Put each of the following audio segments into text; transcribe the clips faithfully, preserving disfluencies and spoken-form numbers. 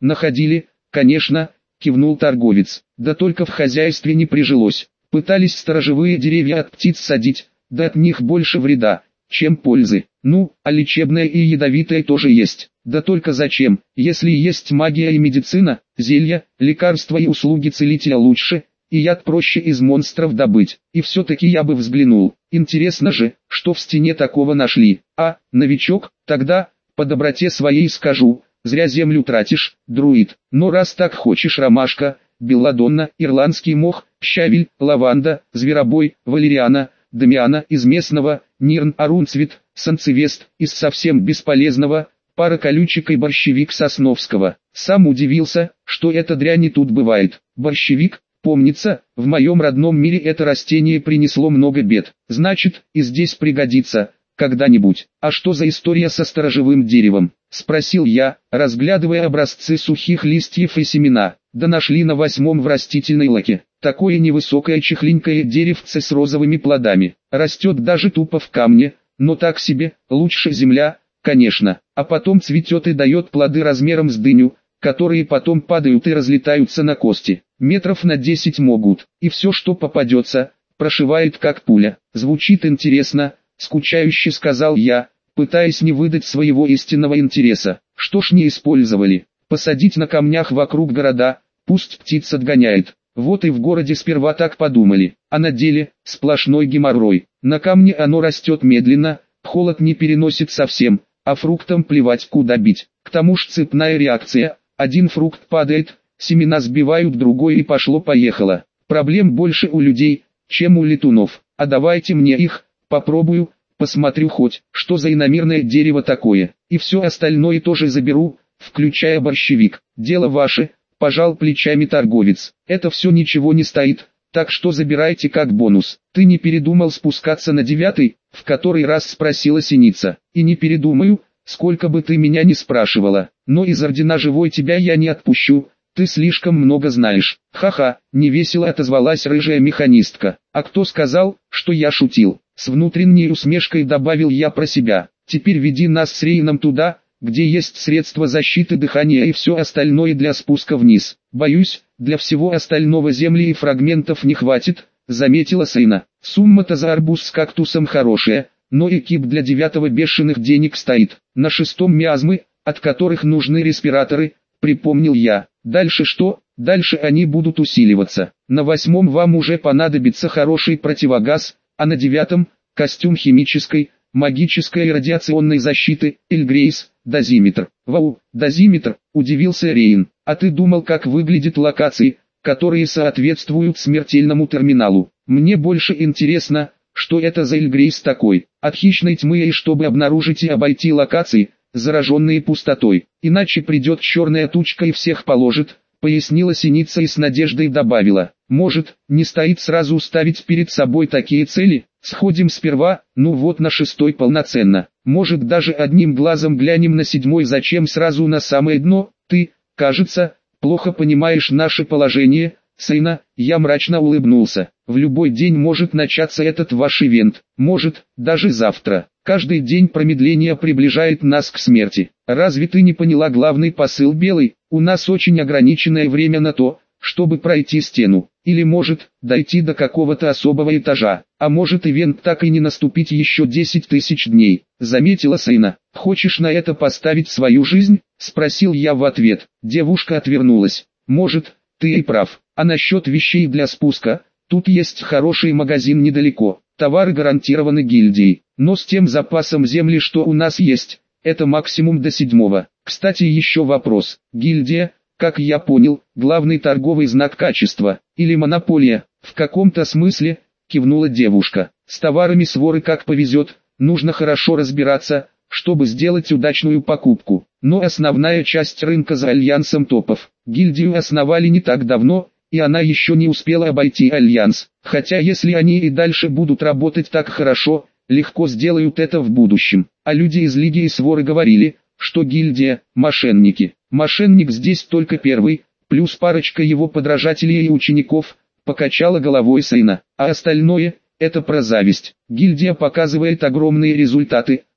Находили, конечно, кивнул торговец. Да только в хозяйстве не прижилось. Пытались сторожевые деревья от птиц садить, да от них больше вреда, чем пользы. Ну, а лечебное и ядовитое тоже есть. Да только зачем, если есть магия и медицина, зелья, лекарства и услуги целителя лучше, и яд проще из монстров добыть. И все-таки я бы взглянул. Интересно же, что в стене такого нашли. А, новичок, тогда, по доброте своей скажу, зря землю тратишь, друид. Но раз так хочешь, ромашка, белладонна, ирландский мох, щавель, лаванда, зверобой, валериана, дамиана из местного, нирн, арунцвет, санцевест, из совсем бесполезного, пара колючек и борщевик сосновского. Сам удивился, что эта дрянь и тут бывает. Борщевик, помнится, в моем родном мире это растение принесло много бед. Значит, и здесь пригодится, когда-нибудь. А что за история со сторожевым деревом? Спросил я, разглядывая образцы сухих листьев и семена. Да нашли на восьмом в растительной лаке. Такое невысокое чехленькое деревце с розовыми плодами. Растет даже тупо в камне, но так себе, лучше земля, конечно. А потом цветет и дает плоды размером с дыню, которые потом падают и разлетаются на кости. Метров на десять могут. И все, что попадется, прошивает как пуля. Звучит интересно, скучающе сказал я, пытаясь не выдать своего истинного интереса. Что ж не использовали? Посадить на камнях вокруг города, пусть птиц отгоняет. Вот и в городе сперва так подумали, а на деле сплошной геморрой. На камне оно растет медленно, холод не переносит совсем, а фруктам плевать куда бить. К тому ж цепная реакция, один фрукт падает, семена сбивают другой и пошло-поехало. Проблем больше у людей, чем у летунов. А давайте мне их, попробую, посмотрю хоть, что за иномирное дерево такое. И все остальное тоже заберу, включая борщевик. Дело ваше, пожал плечами торговец. Это все ничего не стоит, так что забирайте как бонус. Ты не передумал спускаться на девятый, в который раз спросила синица. И не передумаю, сколько бы ты меня ни спрашивала. Но из ордена живой тебя я не отпущу, ты слишком много знаешь. Ха-ха, невесело отозвалась рыжая механистка. А кто сказал, что я шутил? С внутренней усмешкой добавил я про себя. Теперь веди нас с Рейном туда, где есть средства защиты дыхания и все остальное для спуска вниз. Боюсь, для всего остального земли и фрагментов не хватит, заметила Сейна. Сумма-то за арбуз с кактусом хорошая, но экип для девятого бешеных денег стоит. На шестом миазмы, от которых нужны респираторы, припомнил я. Дальше что? Дальше они будут усиливаться. На восьмом вам уже понадобится хороший противогаз, а на девятом – костюм химической, магической и радиационной защиты, Эльгрейс, дозиметр. Вау, дозиметр, удивился Рейн. А ты думал, как выглядят локации, которые соответствуют смертельному терминалу? Мне больше интересно, что это за Эльгрейс такой. От хищной тьмы и чтобы обнаружить и обойти локации, зараженные пустотой. Иначе придет черная тучка и всех положит, пояснила синица и с надеждой добавила. Может, не стоит сразу ставить перед собой такие цели? Сходим сперва, ну вот на шестой полноценно. Может даже одним глазом глянем на седьмой, зачем сразу на самое дно? Ты, кажется, плохо понимаешь наше положение, Сейна. Я мрачно улыбнулся. В любой день может начаться этот ваш ивент. Может, даже завтра. Каждый день промедления приближает нас к смерти. Разве ты не поняла главный посыл, Белый? У нас очень ограниченное время на то, чтобы пройти стену. Или может, дойти до какого-то особого этажа. А может, ивент так и не наступить еще десять тысяч дней. Заметила Сейна. Хочешь на это поставить свою жизнь? Спросил я в ответ. Девушка отвернулась. Может, ты и прав. А насчет вещей для спуска? Тут есть хороший магазин недалеко. Товары гарантированы гильдией. Но с тем запасом земли, что у нас есть, это максимум до седьмого. Кстати, еще вопрос. Гильдия, как я понял, главный торговый знак качества, или монополия, в каком-то смысле, кивнула девушка. С товарами своры как повезет, нужно хорошо разбираться, чтобы сделать удачную покупку. Но основная часть рынка за альянсом топов. Гильдию основали не так давно, и она еще не успела обойти альянс. Хотя если они и дальше будут работать так хорошо, легко сделают это в будущем. А люди из Лиги и Своры говорили, что гильдия – мошенники. Мошенник здесь только первый, плюс парочка его подражателей и учеников, покачала головой Сейна. А остальное – это про зависть. Гильдия показывает огромные результаты,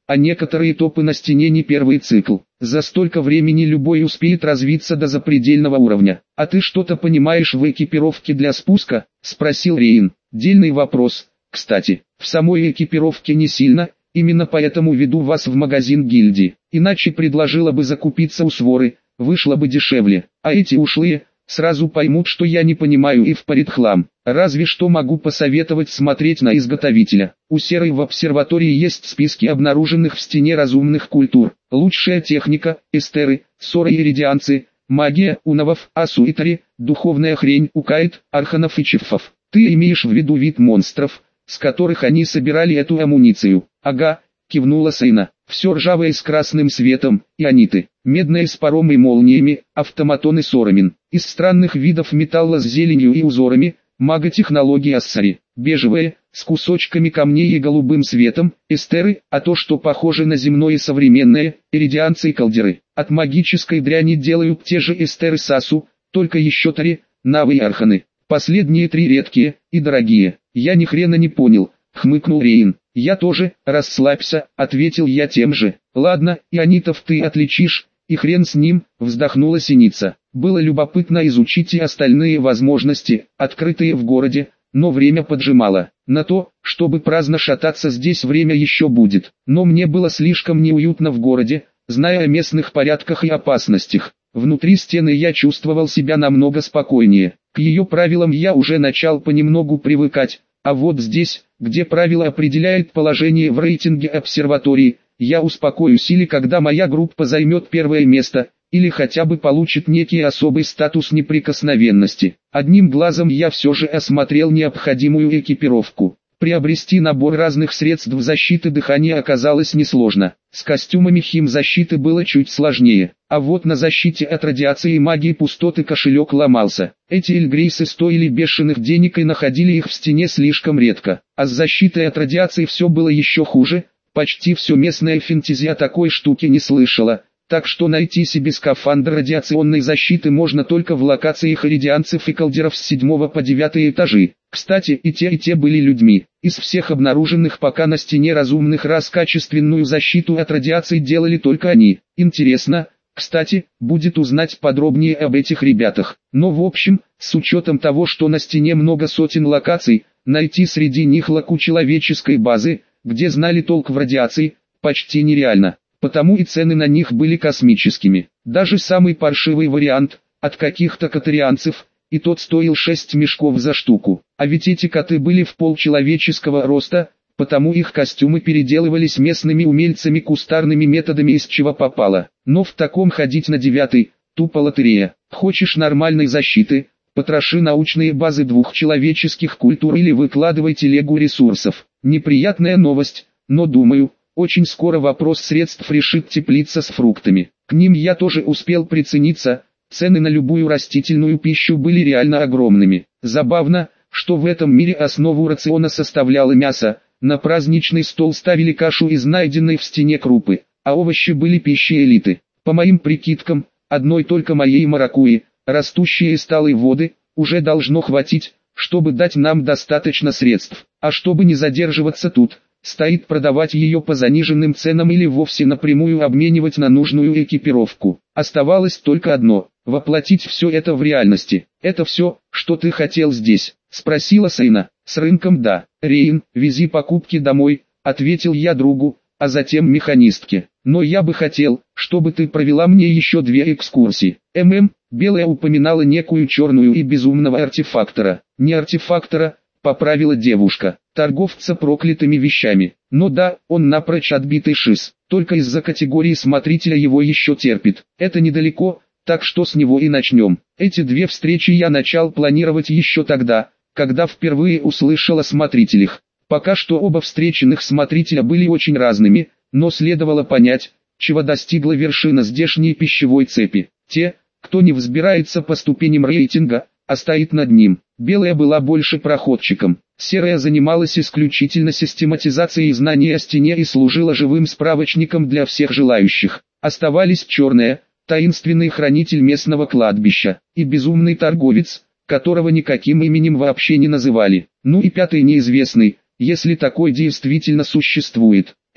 а некоторые топы на стене не первый цикл. За столько времени любой успеет развиться до запредельного уровня. «А ты что-то понимаешь в экипировке для спуска?» – спросил Рейн. «Дельный вопрос, кстати. В самой экипировке не сильно, именно поэтому веду вас в магазин гильдии. Иначе предложила бы закупиться у своры, вышло бы дешевле. А эти ушлые сразу поймут, что я не понимаю и впарит хлам. Разве что могу посоветовать смотреть на изготовителя. У Серой в обсерватории есть списки обнаруженных в стене разумных культур. Лучшая техника, эстеры, соры и редианцы, магия, унавов, асуитари, духовная хрень у каэт, арханов и чифов. Ты имеешь в виду вид монстров, с которых они собирали эту амуницию? Ага, кивнула Сейна. Все ржавое с красным светом, иониты, медные с паром и молниями, автоматоны сорамин. Из странных видов металла с зеленью и узорами, маготехнологии ассари, бежевые, с кусочками камней и голубым светом, эстеры, а то, что похоже на земное современное, иридианцы и калдеры. От магической дряни делают те же эстеры сасу, только еще тари, навы и арханы. Последние три редкие и дорогие. Я ни хрена не понял, хмыкнул Рейн. Я тоже, расслабься, ответил я тем же. Ладно, ионитов ты отличишь, и хрен с ним, вздохнула Синица. Было любопытно изучить и остальные возможности, открытые в городе, но время поджимало. На то, чтобы праздно шататься здесь, время еще будет. Но мне было слишком неуютно в городе, зная о местных порядках и опасностях. Внутри стены я чувствовал себя намного спокойнее. К ее правилам я уже начал понемногу привыкать, а вот здесь, где правило определяет положение в рейтинге обсерватории, я успокоюсь или когда моя группа займет первое место, или хотя бы получит некий особый статус неприкосновенности. Одним глазом я все же осмотрел необходимую экипировку. Приобрести набор разных средств защиты дыхания оказалось несложно. С костюмами химзащиты было чуть сложнее. А вот на защите от радиации и магии пустоты кошелек ломался. Эти эльгрейсы стоили бешеных денег и находили их в стене слишком редко. А с защитой от радиации все было еще хуже. Почти все местное фэнтези о такой штуке не слышало. Так что найти себе скафандр радиационной защиты можно только в локациях иридианцев и калдеров с седьмого по девятый этажи. Кстати, и те и те были людьми. Из всех обнаруженных пока на стене разумных рас качественную защиту от радиации делали только они. Интересно, кстати, будет узнать подробнее об этих ребятах. Но в общем, с учетом того, что на стене много сотен локаций, найти среди них лаку человеческой базы, где знали толк в радиации, почти нереально. Потому и цены на них были космическими. Даже самый паршивый вариант, от каких-то катарианцев, и тот стоил шесть мешков за штуку. А ведь эти коты были в полчеловеческого роста, потому их костюмы переделывались местными умельцами кустарными методами из чего попало. Но в таком ходить на девятый, тупо лотерея. Хочешь нормальной защиты, потроши научные базы двух человеческих культур или выкладывай телегу ресурсов. Неприятная новость, но думаю, очень скоро вопрос средств решит теплица с фруктами. К ним я тоже успел прицениться, цены на любую растительную пищу были реально огромными. Забавно, что в этом мире основу рациона составляло мясо, на праздничный стол ставили кашу из найденной в стене крупы, а овощи были пищей элиты. По моим прикидкам, одной только моей маракуйи, растущей из талой воды, уже должно хватить, чтобы дать нам достаточно средств. А чтобы не задерживаться тут, стоит продавать ее по заниженным ценам или вовсе напрямую обменивать на нужную экипировку. Оставалось только одно – воплотить все это в реальности. «Это все, что ты хотел здесь?» – спросила Сейна. «С рынком да. Рейн, вези покупки домой», – ответил я другу, а затем механистке. «Но я бы хотел, чтобы ты провела мне еще две экскурсии». ММ, Белая упоминала некую черную и безумного артефактора. «Не артефактора», – поправила девушка, – «торговца проклятыми вещами. Но да, он напрочь отбитый шиз, только из-за категории смотрителя его еще терпит. Это недалеко, так что с него и начнем». Эти две встречи я начал планировать еще тогда, когда впервые услышал о смотрителях. Пока что оба встреченных смотрителя были очень разными, но следовало понять, чего достигла вершина здешней пищевой цепи. Те, кто не взбирается по ступеням рейтинга, а стоит над ним. Белая была больше проходчиком. Серая занималась исключительно систематизацией знаний о стене и служила живым справочником для всех желающих. Оставались черная, таинственный хранитель местного кладбища, и безумный торговец, которого никаким именем вообще не называли. Ну и пятый неизвестный, если такой действительно существует.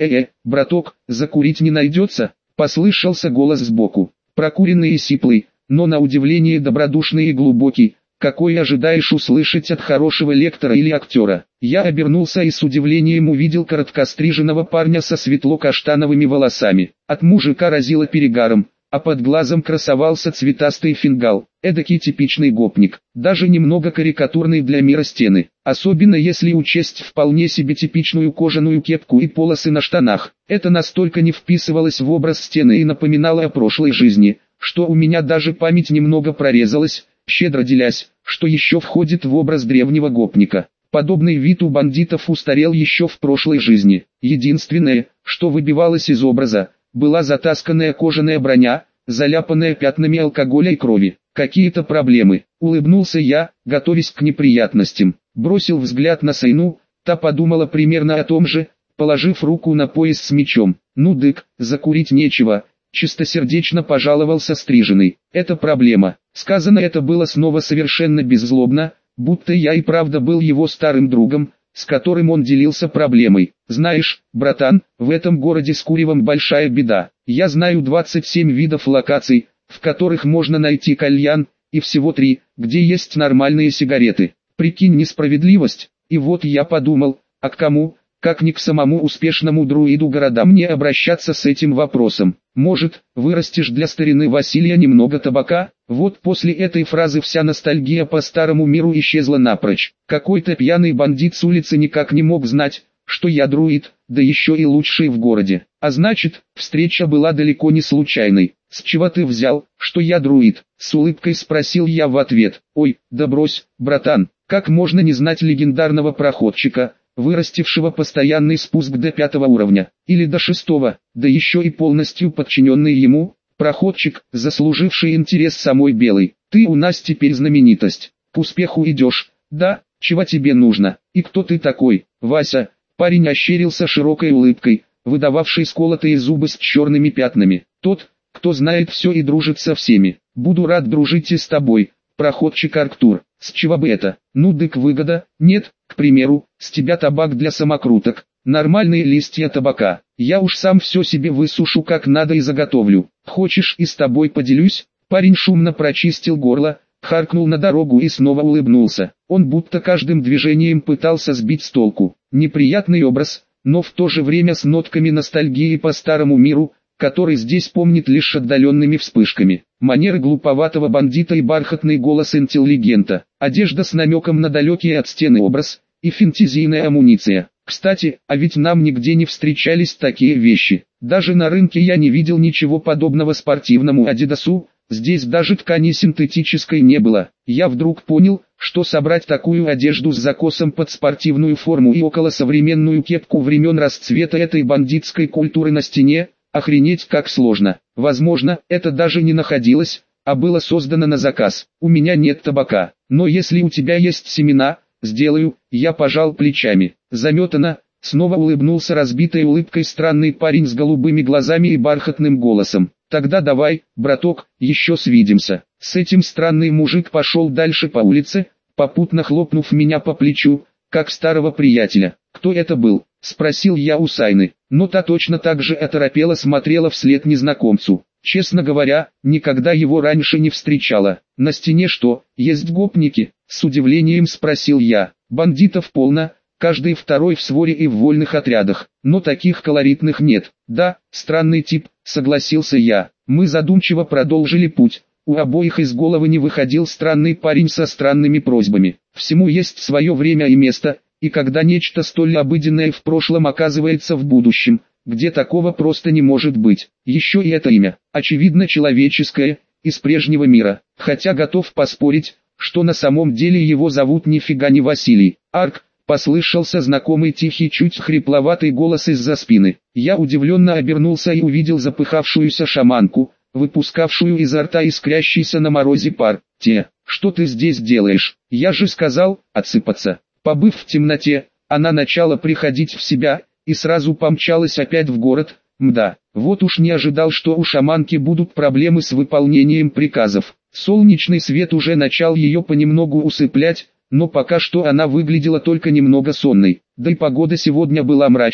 «Э-э, браток, закурить не найдется?» — послышался голос сбоку. Прокуренный и сиплый, но на удивление добродушный и глубокий, какой ожидаешь услышать от хорошего лектора или актера. Я обернулся и с удивлением увидел короткостриженного парня со светло-каштановыми волосами. От мужика разило перегаром, а под глазом красовался цветастый фингал. Эдакий типичный гопник, даже немного карикатурный для мира стены. Особенно если учесть вполне себе типичную кожаную кепку и полосы на штанах. Это настолько не вписывалось в образ стены и напоминало о прошлой жизни, что у меня даже память немного прорезалась, щедро делясь, что еще входит в образ древнего гопника. Подобный вид у бандитов устарел еще в прошлой жизни. Единственное, что выбивалось из образа, была затасканная кожаная броня, заляпанная пятнами алкоголя и крови. Какие-то проблемы. Улыбнулся я, готовясь к неприятностям. Бросил взгляд на Сайну, та подумала примерно о том же, положив руку на пояс с мечом. Ну дык, закурить нечего. Чистосердечно пожаловался стриженный. Это проблема. Сказано это было снова совершенно беззлобно, будто я и правда был его старым другом, с которым он делился проблемой. Знаешь, братан, в этом городе с куревом большая беда. Я знаю двадцать семь видов локаций, в которых можно найти кальян, и всего три, где есть нормальные сигареты. Прикинь несправедливость. И вот я подумал, а к кому, как ни к самому успешному друиду города мне обращаться с этим вопросом. Может, вырастешь для старины Василия немного табака? Вот после этой фразы вся ностальгия по старому миру исчезла напрочь. Какой-то пьяный бандит с улицы никак не мог знать, что я друид, да еще и лучший в городе. А значит, встреча была далеко не случайной. «С чего ты взял, что я друид?» — с улыбкой спросил я в ответ. «Ой, да брось, братан, как можно не знать легендарного проходчика, вырастившего постоянный спуск до пятого уровня, или до шестого, да еще и полностью подчиненный ему, проходчик, заслуживший интерес самой Белой. Ты у нас теперь знаменитость, к успеху идешь, да, чего тебе нужно, и кто ты такой, Вася?» Парень ощерился широкой улыбкой, выдававшей сколотые зубы с черными пятнами. «Тот, кто знает все и дружит со всеми. Буду рад дружить и с тобой, проходчик Арктур. С чего бы это? Ну дык выгода, нет, к примеру, с тебя табак для самокруток, нормальные листья табака. Я уж сам все себе высушу как надо и заготовлю. Хочешь и с тобой поделюсь?» Парень шумно прочистил горло, харкнул на дорогу и снова улыбнулся. Он будто каждым движением пытался сбить с толку. Неприятный образ, но в то же время с нотками ностальгии по старому миру, который здесь помнит лишь отдаленными вспышками. Манеры глуповатого бандита и бархатный голос интеллигента, одежда с намеком на далекий от стены образ, и фэнтезийная амуниция. Кстати, а ведь нам нигде не встречались такие вещи. Даже на рынке я не видел ничего подобного спортивному Адидасу, здесь даже ткани синтетической не было. Я вдруг понял, что собрать такую одежду с закосом под спортивную форму и околосовременную кепку времен расцвета этой бандитской культуры на стене, охренеть как сложно. Возможно, это даже не находилось, а было создано на заказ. У меня нет табака, но если у тебя есть семена, сделаю. Я пожал плечами. Заметано, снова улыбнулся разбитой улыбкой странный парень с голубыми глазами и бархатным голосом. Тогда давай, браток, еще свидимся. С этим странный мужик пошел дальше по улице, попутно хлопнув меня по плечу, как старого приятеля. «Кто это был?» — спросил я у Сайны, но та точно так же оторопела смотрела вслед незнакомцу. Честно говоря, никогда его раньше не встречала. «На стене что, есть гопники?» — с удивлением спросил я. «Бандитов полно, каждый второй в своре и в вольных отрядах, но таких колоритных нет». «Да, странный тип», — согласился я. Мы задумчиво продолжили путь. У обоих из головы не выходил странный парень со странными просьбами. Всему есть свое время и место, и когда нечто столь обыденное в прошлом оказывается в будущем, где такого просто не может быть. Еще и это имя, очевидно человеческое, из прежнего мира, хотя готов поспорить, что на самом деле его зовут нифига не Василий. «Арк», — послышался знакомый тихий чуть хрипловатый голос из-за спины. Я удивленно обернулся и увидел запыхавшуюся шаманку, выпускавшую изо рта искрящийся на морозе пар. «Те, что ты здесь делаешь? Я же сказал, отсыпаться». Побыв в темноте, она начала приходить в себя, и сразу помчалась опять в город. Мда, вот уж не ожидал, что у шаманки будут проблемы с выполнением приказов. Солнечный свет уже начал ее понемногу усыплять, но пока что она выглядела только немного сонной. Да и погода сегодня была мрачной,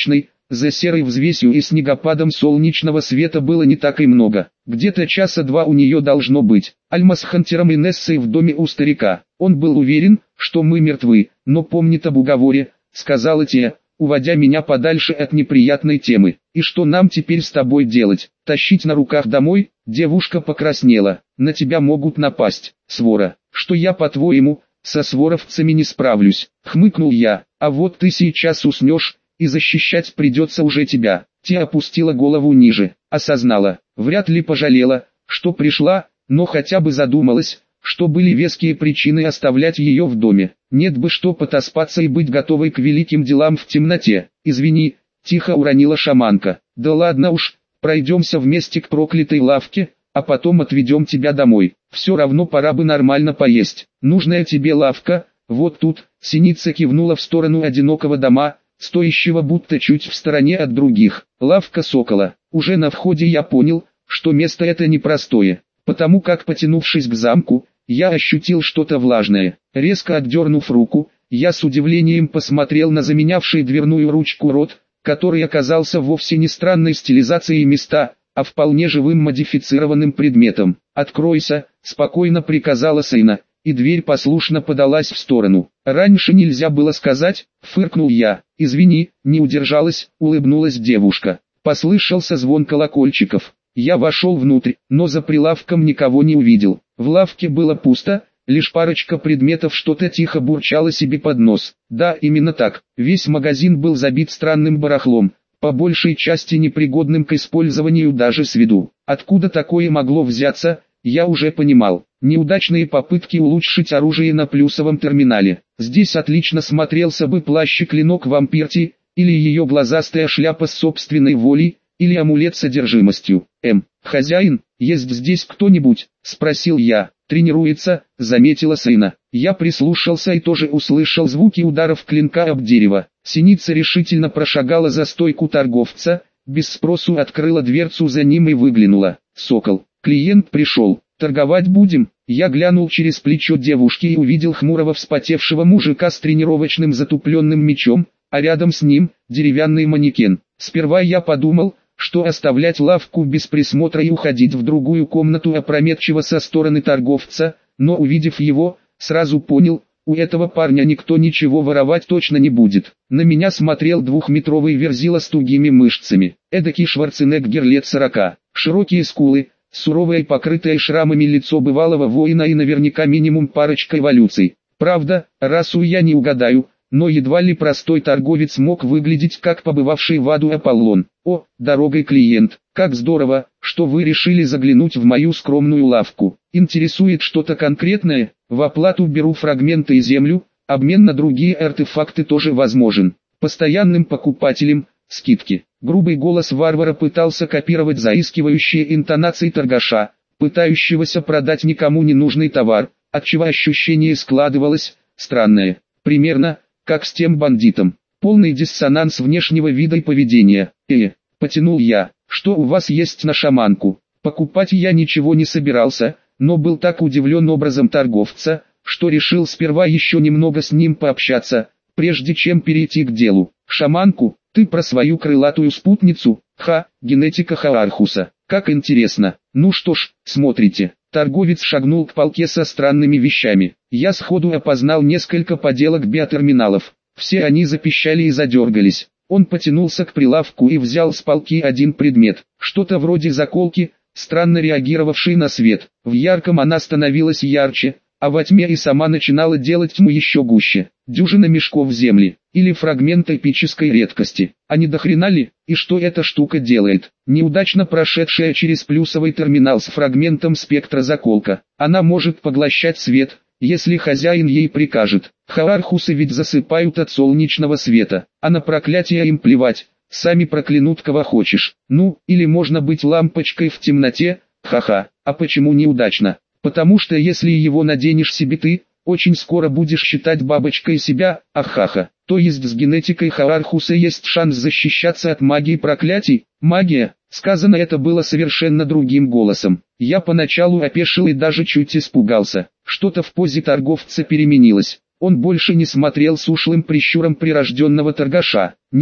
за серой взвесью и снегопадом солнечного света было не так и много. Где-то часа два у нее должно быть. Альма с Хантером и Нессой в доме у старика. Он был уверен, что мы мертвы, но помнит об уговоре, сказала Тея, уводя меня подальше от неприятной темы. И что нам теперь с тобой делать? Тащить на руках домой? Девушка покраснела. На тебя могут напасть, свора. Что я, по-твоему, со своровцами не справлюсь? Хмыкнул я. А вот ты сейчас уснешь, и защищать придется уже тебя. Тея опустила голову ниже, осознала, вряд ли пожалела, что пришла, но хотя бы задумалась, что были веские причины оставлять ее в доме. Нет бы что потаскаться и быть готовой к великим делам в темноте. Извини, тихо уронила шаманка. Да ладно уж, пройдемся вместе к проклятой лавке, а потом отведем тебя домой. Все равно пора бы нормально поесть. Нужная тебе лавка, вот тут. Синица кивнула в сторону одинокого дома, стоящего будто чуть в стороне от других. Лавка сокола. Уже на входе я понял, что место это непростое, потому как, потянувшись к замку, я ощутил что-то влажное. Резко отдернув руку, я с удивлением посмотрел на заменявший дверную ручку рот, который оказался вовсе не странной стилизацией места, а вполне живым модифицированным предметом. «Откройся», — спокойно приказала Сейна, и дверь послушно подалась в сторону. «Раньше нельзя было сказать», — фыркнул я. «Извини, не удержалась», — улыбнулась девушка. Послышался звон колокольчиков. Я вошел внутрь, но за прилавком никого не увидел. В лавке было пусто, лишь парочка предметов что-то тихо бурчало себе под нос. Да, именно так. Весь магазин был забит странным барахлом, по большей части непригодным к использованию даже с виду. Откуда такое могло взяться, я уже понимал. Неудачные попытки улучшить оружие на плюсовом терминале. Здесь отлично смотрелся бы плащ и клинок вампирти, или ее глазастая шляпа с собственной волей, или амулет с одержимостью. Эм, хозяин, есть здесь кто-нибудь? Спросил я. Тренируется, заметила Сейна. Я прислушался и тоже услышал звуки ударов клинка об дерево. Синица решительно прошагала за стойку торговца, без спросу открыла дверцу за ним и выглянула. Сокол, клиент пришел. Торговать будем? Я глянул через плечо девушки и увидел хмурого вспотевшего мужика с тренировочным затупленным мечом, а рядом с ним деревянный манекен. Сперва я подумал, что оставлять лавку без присмотра и уходить в другую комнату опрометчиво со стороны торговца, но увидев его, сразу понял, у этого парня никто ничего воровать точно не будет. На меня смотрел двухметровый верзила с тугими мышцами, эдакий Шварценеггер лет сорока, широкие скулы, суровое покрытое шрамами лицо бывалого воина и наверняка минимум парочка эволюций. Правда, расу я не угадаю, но едва ли простой торговец мог выглядеть как побывавший в аду Аполлон. О, дорогой клиент, как здорово, что вы решили заглянуть в мою скромную лавку. Интересует что-то конкретное? В оплату беру фрагменты и землю, обмен на другие артефакты тоже возможен. Постоянным покупателям скидки. Грубый голос варвара пытался копировать заискивающие интонации торгаша, пытающегося продать никому не нужный товар, отчего ощущение складывалось странное. Примерно как с тем бандитом. Полный диссонанс внешнего вида и поведения. Э, потянул я, что у вас есть на шаманку? Покупать я ничего не собирался, но был так удивлен образом торговца, что решил сперва еще немного с ним пообщаться, прежде чем перейти к делу. Шаманку, ты про свою крылатую спутницу? Ха, генетика Хаархуса. Как интересно. Ну что ж, смотрите. Торговец шагнул к полке со странными вещами. Я сходу опознал несколько поделок биотерминалов. Все они запищали и задергались. Он потянулся к прилавку и взял с полки один предмет. Что-то вроде заколки, странно реагировавшей на свет. В ярком она становилась ярче, а во тьме и сама начинала делать тьму еще гуще. Дюжина мешков земли, или фрагмент эпической редкости. А не до хрена ли? И что эта штука делает? Неудачно прошедшая через плюсовый терминал с фрагментом спектра заколка. Она может поглощать свет, если хозяин ей прикажет. Хаархусы ведь засыпают от солнечного света, а на проклятие им плевать, сами проклянут кого хочешь. Ну, или можно быть лампочкой в темноте, ха-ха. А почему неудачно? Потому что если его наденешь себе ты, очень скоро будешь считать бабочкой себя, ахаха. То есть с генетикой Хаархуса есть шанс защищаться от магии проклятий? Магия? Сказано это было совершенно другим голосом. Я поначалу опешил и даже чуть испугался. Что-то в позе торговца переменилось. Он больше не смотрел с ушлым прищуром прирожденного торгаша. Нет,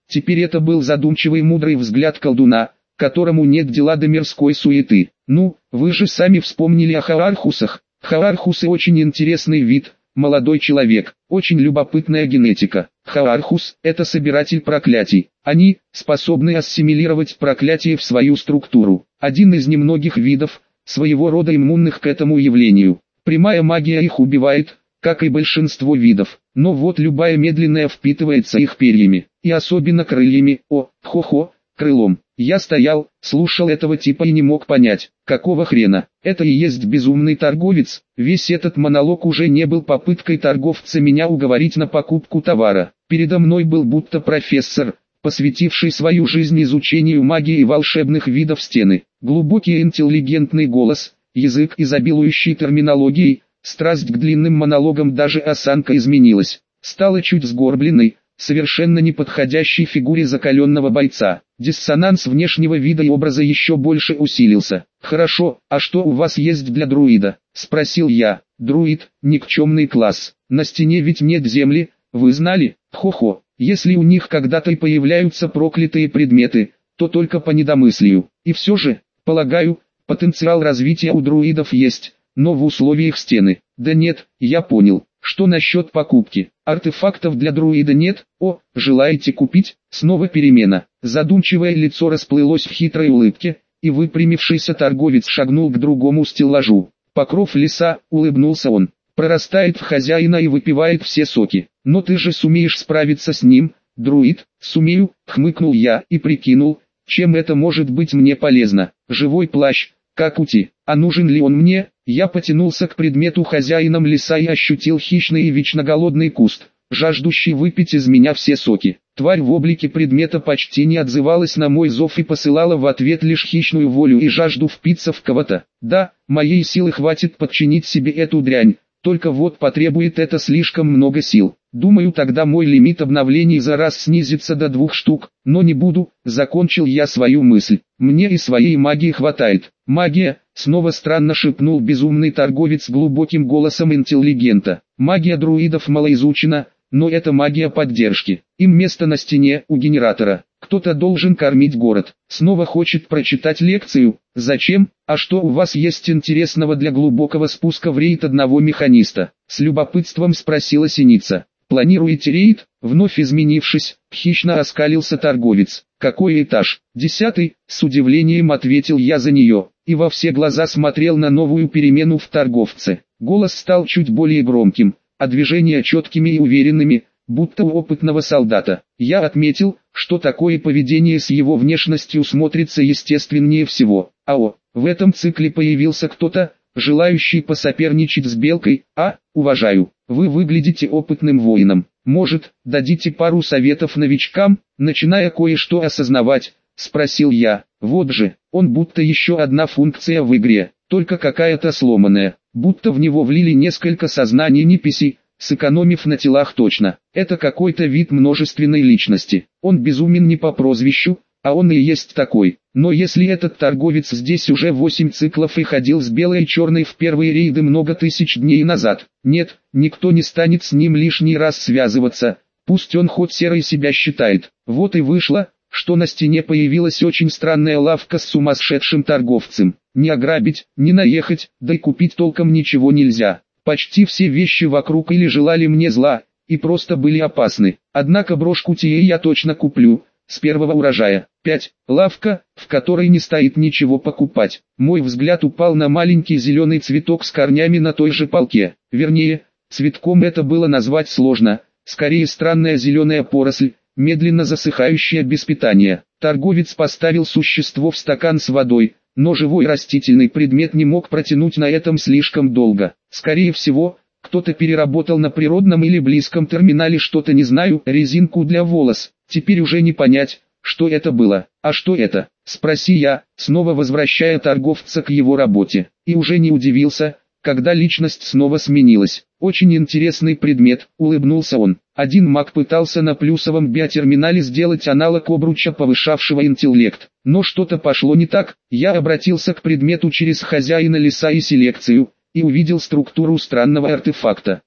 Теперь это был задумчивый мудрый взгляд колдуна, которому нет дела до мирской суеты. Ну, вы же сами вспомнили о хаархусах. Хаархусы очень интересный вид, молодой человек, очень любопытная генетика. Хаархус – это собиратель проклятий. Они способны ассимилировать проклятие в свою структуру. Один из немногих видов, своего рода иммунных к этому явлению. Прямая магия их убивает, как и большинство видов, но вот любая медленная впитывается их перьями, и особенно крыльями, о, хо-хо, крылом. Я стоял, слушал этого типа и не мог понять, какого хрена, это и есть безумный торговец. Весь этот монолог уже не был попыткой торговца меня уговорить на покупку товара. Передо мной был будто профессор, посвятивший свою жизнь изучению магии и волшебных видов стены. Глубокий интеллигентный голос, язык изобилующий терминологией, страсть к длинным монологам, даже осанка изменилась, стала чуть сгорбленной, совершенно неподходящей фигуре закаленного бойца. Диссонанс внешнего вида и образа еще больше усилился. «Хорошо, а что у вас есть для друида?» – спросил я. «Друид – никчемный класс. На стене ведь нет земли, вы знали? Хо-хо. Если у них когда-то и появляются проклятые предметы, то только по недомыслию. И все же, полагаю, потенциал развития у друидов есть, но в условиях стены. Да нет, я понял. Что насчет покупки? Артефактов для друида нет? О, желаете купить? Снова перемена. Задумчивое лицо расплылось в хитрой улыбке, и выпрямившийся торговец шагнул к другому стеллажу. Покров леса, улыбнулся он, прорастает в хозяина и выпивает все соки. Но ты же сумеешь справиться с ним, друид? Сумею, хмыкнул я и прикинул, чем это может быть мне полезно. Живой плащ, как ути. А нужен ли он мне? Я потянулся к предмету хозяином леса и ощутил хищный и вечно голодный куст, жаждущий выпить из меня все соки. Тварь в облике предмета почти не отзывалась на мой зов и посылала в ответ лишь хищную волю и жажду впиться в кого-то. Да, моей силы хватит подчинить себе эту дрянь, только вот потребует это слишком много сил. Думаю, тогда мой лимит обновлений за раз снизится до двух штук, но не буду, закончил я свою мысль. Мне и своей магии хватает. Магия, снова странно шепнул безумный торговец глубоким голосом интеллигента. Магия друидов малоизучена, но это магия поддержки. Им место на стене, у генератора. Кто-то должен кормить город. Снова хочет прочитать лекцию? Зачем? А что у вас есть интересного для глубокого спуска в рейд одного механиста? С любопытством спросила Синица. Планируете рейд? Вновь изменившись, хищно оскалился торговец. Какой этаж? Десятый, с удивлением ответил я за нее, и во все глаза смотрел на новую перемену в торговце. Голос стал чуть более громким, а движения четкими и уверенными, будто у опытного солдата. Я отметил, что такое поведение с его внешностью смотрится естественнее всего. Ао, в этом цикле появился кто-то, желающий посоперничать с Белкой. А, уважаю, вы выглядите опытным воином. Может, дадите пару советов новичкам, начиная кое-что осознавать, спросил я. Вот же, он будто еще одна функция в игре, только какая-то сломанная, будто в него влили несколько сознаний неписей, сэкономив на телах точно. Это какой-то вид множественной личности. Он безумен не по прозвищу, а он и есть такой. Но если этот торговец здесь уже восемь циклов и ходил с белой и черной в первые рейды много тысяч дней назад, нет, никто не станет с ним лишний раз связываться, пусть он хоть серой себя считает. Вот и вышло, что на стене появилась очень странная лавка с сумасшедшим торговцем. Не ограбить, не наехать, да и купить толком ничего нельзя. Почти все вещи вокруг или желали мне зла, и просто были опасны. Однако брошку Тие я точно куплю, с первого урожая. пять. Лавка, в которой не стоит ничего покупать. Мой взгляд упал на маленький зеленый цветок с корнями на той же палке. Вернее, цветком это было назвать сложно, скорее странная зеленая поросль, медленно засыхающая без питания. Торговец поставил существо в стакан с водой, но живой растительный предмет не мог протянуть на этом слишком долго. Скорее всего, кто-то переработал на природном или близком терминале что-то, не знаю, резинку для волос. Теперь уже не понять, что это было. А что это? Спроси я, снова возвращая торговца к его работе. И уже не удивился, когда личность снова сменилась. Очень интересный предмет, улыбнулся он. Один маг пытался на плюсовом биотерминале сделать аналог обруча, повышавшего интеллект. Но что-то пошло не так. Я обратился к предмету через хозяина леса и селекцию, и увидел структуру странного артефакта.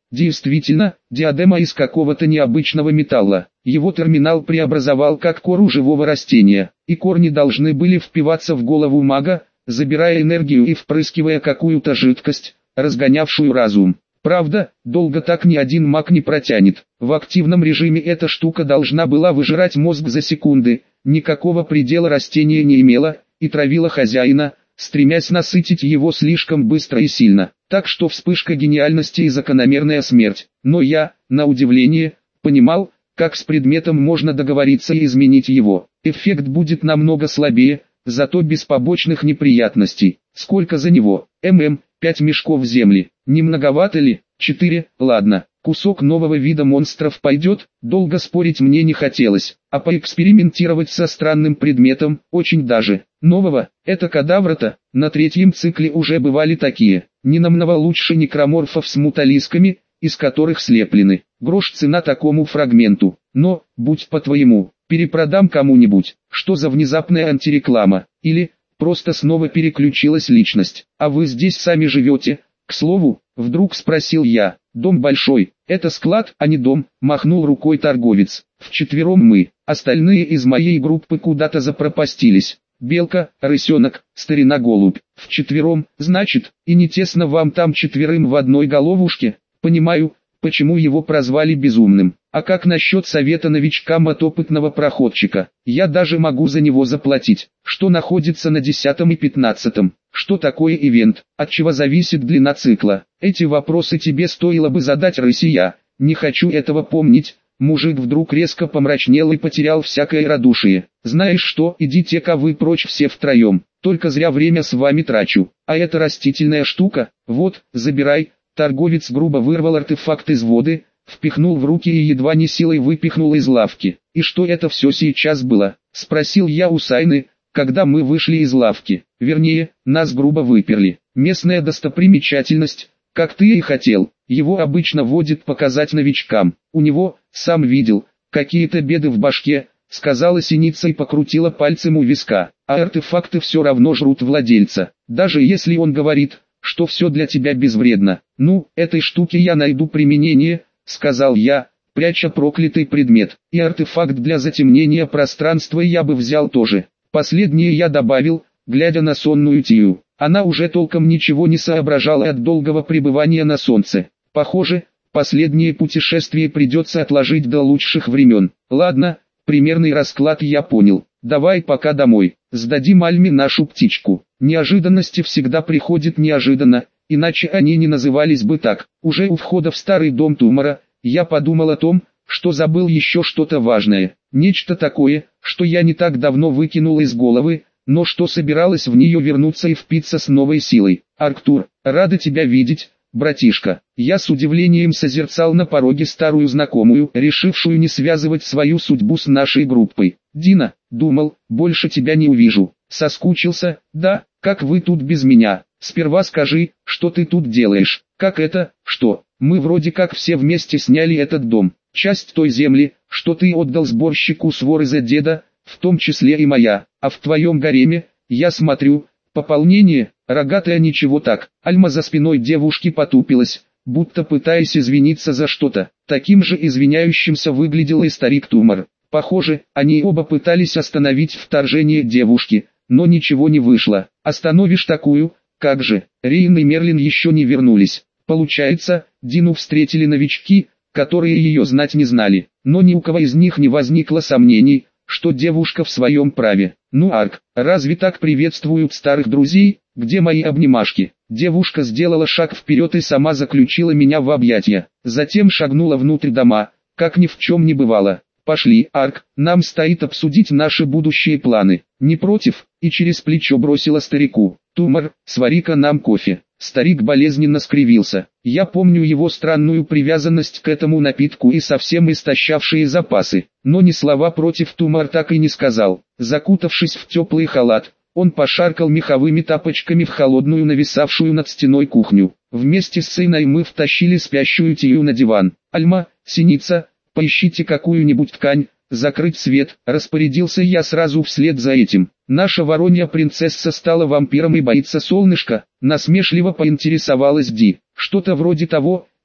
Действительно, диадема из какого-то необычного металла. Его терминал преобразовал как кору живого растения, и корни должны были впиваться в голову мага, забирая энергию и впрыскивая какую-то жидкость, разгонявшую разум. Правда, долго так ни один маг не протянет. В активном режиме эта штука должна была выжирать мозг за секунды, никакого предела растение не имело, и травила хозяина, стремясь насытить его слишком быстро и сильно. Так что вспышка гениальности и закономерная смерть. Но я, на удивление, понимал, как с предметом можно договориться и изменить его. Эффект будет намного слабее, зато без побочных неприятностей. Сколько за него? ММ, пять мешков земли. Не многовато ли? четыре, ладно. Кусок нового вида монстров пойдет, долго спорить мне не хотелось, а поэкспериментировать со странным предметом, очень даже. Нового, это кадавра-то, на третьем цикле уже бывали такие, не намного лучше некроморфов с муталисками, из которых слеплены. Грош цена такому фрагменту, но, будь по-твоему, перепродам кому-нибудь, что за внезапная антиреклама, или, просто снова переключилась личность, а вы здесь сами живете, к слову, вдруг спросил я. Дом большой, это склад, а не дом, махнул рукой торговец. Вчетвером мы, остальные из моей группы куда-то запропастились. Белка, рысенок, старина-голубь. Вчетвером, значит, и не тесно вам там четверым в одной головушке? Понимаю, почему его прозвали безумным. А как насчет совета новичкам от опытного проходчика? Я даже могу за него заплатить. Что находится на десятом и пятнадцатом? Что такое ивент? От чего зависит длина цикла? Эти вопросы тебе стоило бы задать, рысия. Не хочу этого помнить. Мужик вдруг резко помрачнел и потерял всякое радушие. Знаешь что, идите-ка вы прочь все втроем. Только зря время с вами трачу. А эта растительная штука, вот, забирай. Торговец грубо вырвал артефакт из воды, впихнул в руки и едва не силой выпихнул из лавки. «И что это все сейчас было?» — спросил я у Сайны, когда мы вышли из лавки. Вернее, нас грубо выперли. Местная достопримечательность, как ты и хотел. Его обычно водят показать новичкам. У него, сам видел, какие-то беды в башке, сказала синица и покрутила пальцем у виска. А артефакты все равно жрут владельца, даже если он говорит, что все для тебя безвредно. «Ну, этой штуке я найду применение», — сказал я, пряча проклятый предмет. «И артефакт для затемнения пространства я бы взял тоже». Последнее я добавил, глядя на сонную Тию. Она уже толком ничего не соображала от долгого пребывания на солнце. Похоже, последнее путешествие придется отложить до лучших времен. Ладно, примерный расклад я понял. Давай пока домой, сдадим Альме нашу птичку. Неожиданности всегда приходят неожиданно, иначе они не назывались бы так. Уже у входа в старый дом Тумара, я подумал о том, что забыл еще что-то важное. Нечто такое, что я не так давно выкинул из головы, но что собиралось в нее вернуться и впиться с новой силой. «Арктур, рада тебя видеть, братишка». Я с удивлением созерцал на пороге старую знакомую, решившую не связывать свою судьбу с нашей группой. «Дина, думал, больше тебя не увижу. Соскучился? Да, как вы тут без меня? Сперва скажи, что ты тут делаешь?» «Как это, что? Мы вроде как все вместе сняли этот дом. Часть той земли, что ты отдал сборщику своры за деда, в том числе и моя, а в твоем гареме, я смотрю, пополнение, рогатая ничего так». Альма за спиной девушки потупилась, будто пытаясь извиниться за что-то. Таким же извиняющимся выглядел и старик Тумар. Похоже, они оба пытались остановить вторжение девушки, но ничего не вышло. «Остановишь такую? Как же?» Рейн и Мерлин еще не вернулись. Получается, Дину встретили новички, которые ее знать не знали, но ни у кого из них не возникло сомнений, что девушка в своем праве. «Ну, Арк, разве так приветствуют старых друзей? Где мои обнимашки?» Девушка сделала шаг вперед и сама заключила меня в объятия, затем шагнула внутрь дома, как ни в чем не бывало. «Пошли, Арк, нам стоит обсудить наши будущие планы. Не против?» И через плечо бросила старику. «Тумар, свари-ка нам кофе». Старик болезненно скривился. Я помню его странную привязанность к этому напитку и совсем истощавшие запасы. Но ни слова против Тумар так и не сказал. Закутавшись в теплый халат, он пошаркал меховыми тапочками в холодную нависавшую над стеной кухню. Вместе с сыном мы втащили спящую Тию на диван. «Альма, синица, поищите какую-нибудь ткань, закрыть свет», распорядился я сразу вслед за этим. «Наша воронья принцесса стала вампиром и боится солнышка», насмешливо поинтересовалась Ди. «Что-то вроде того»,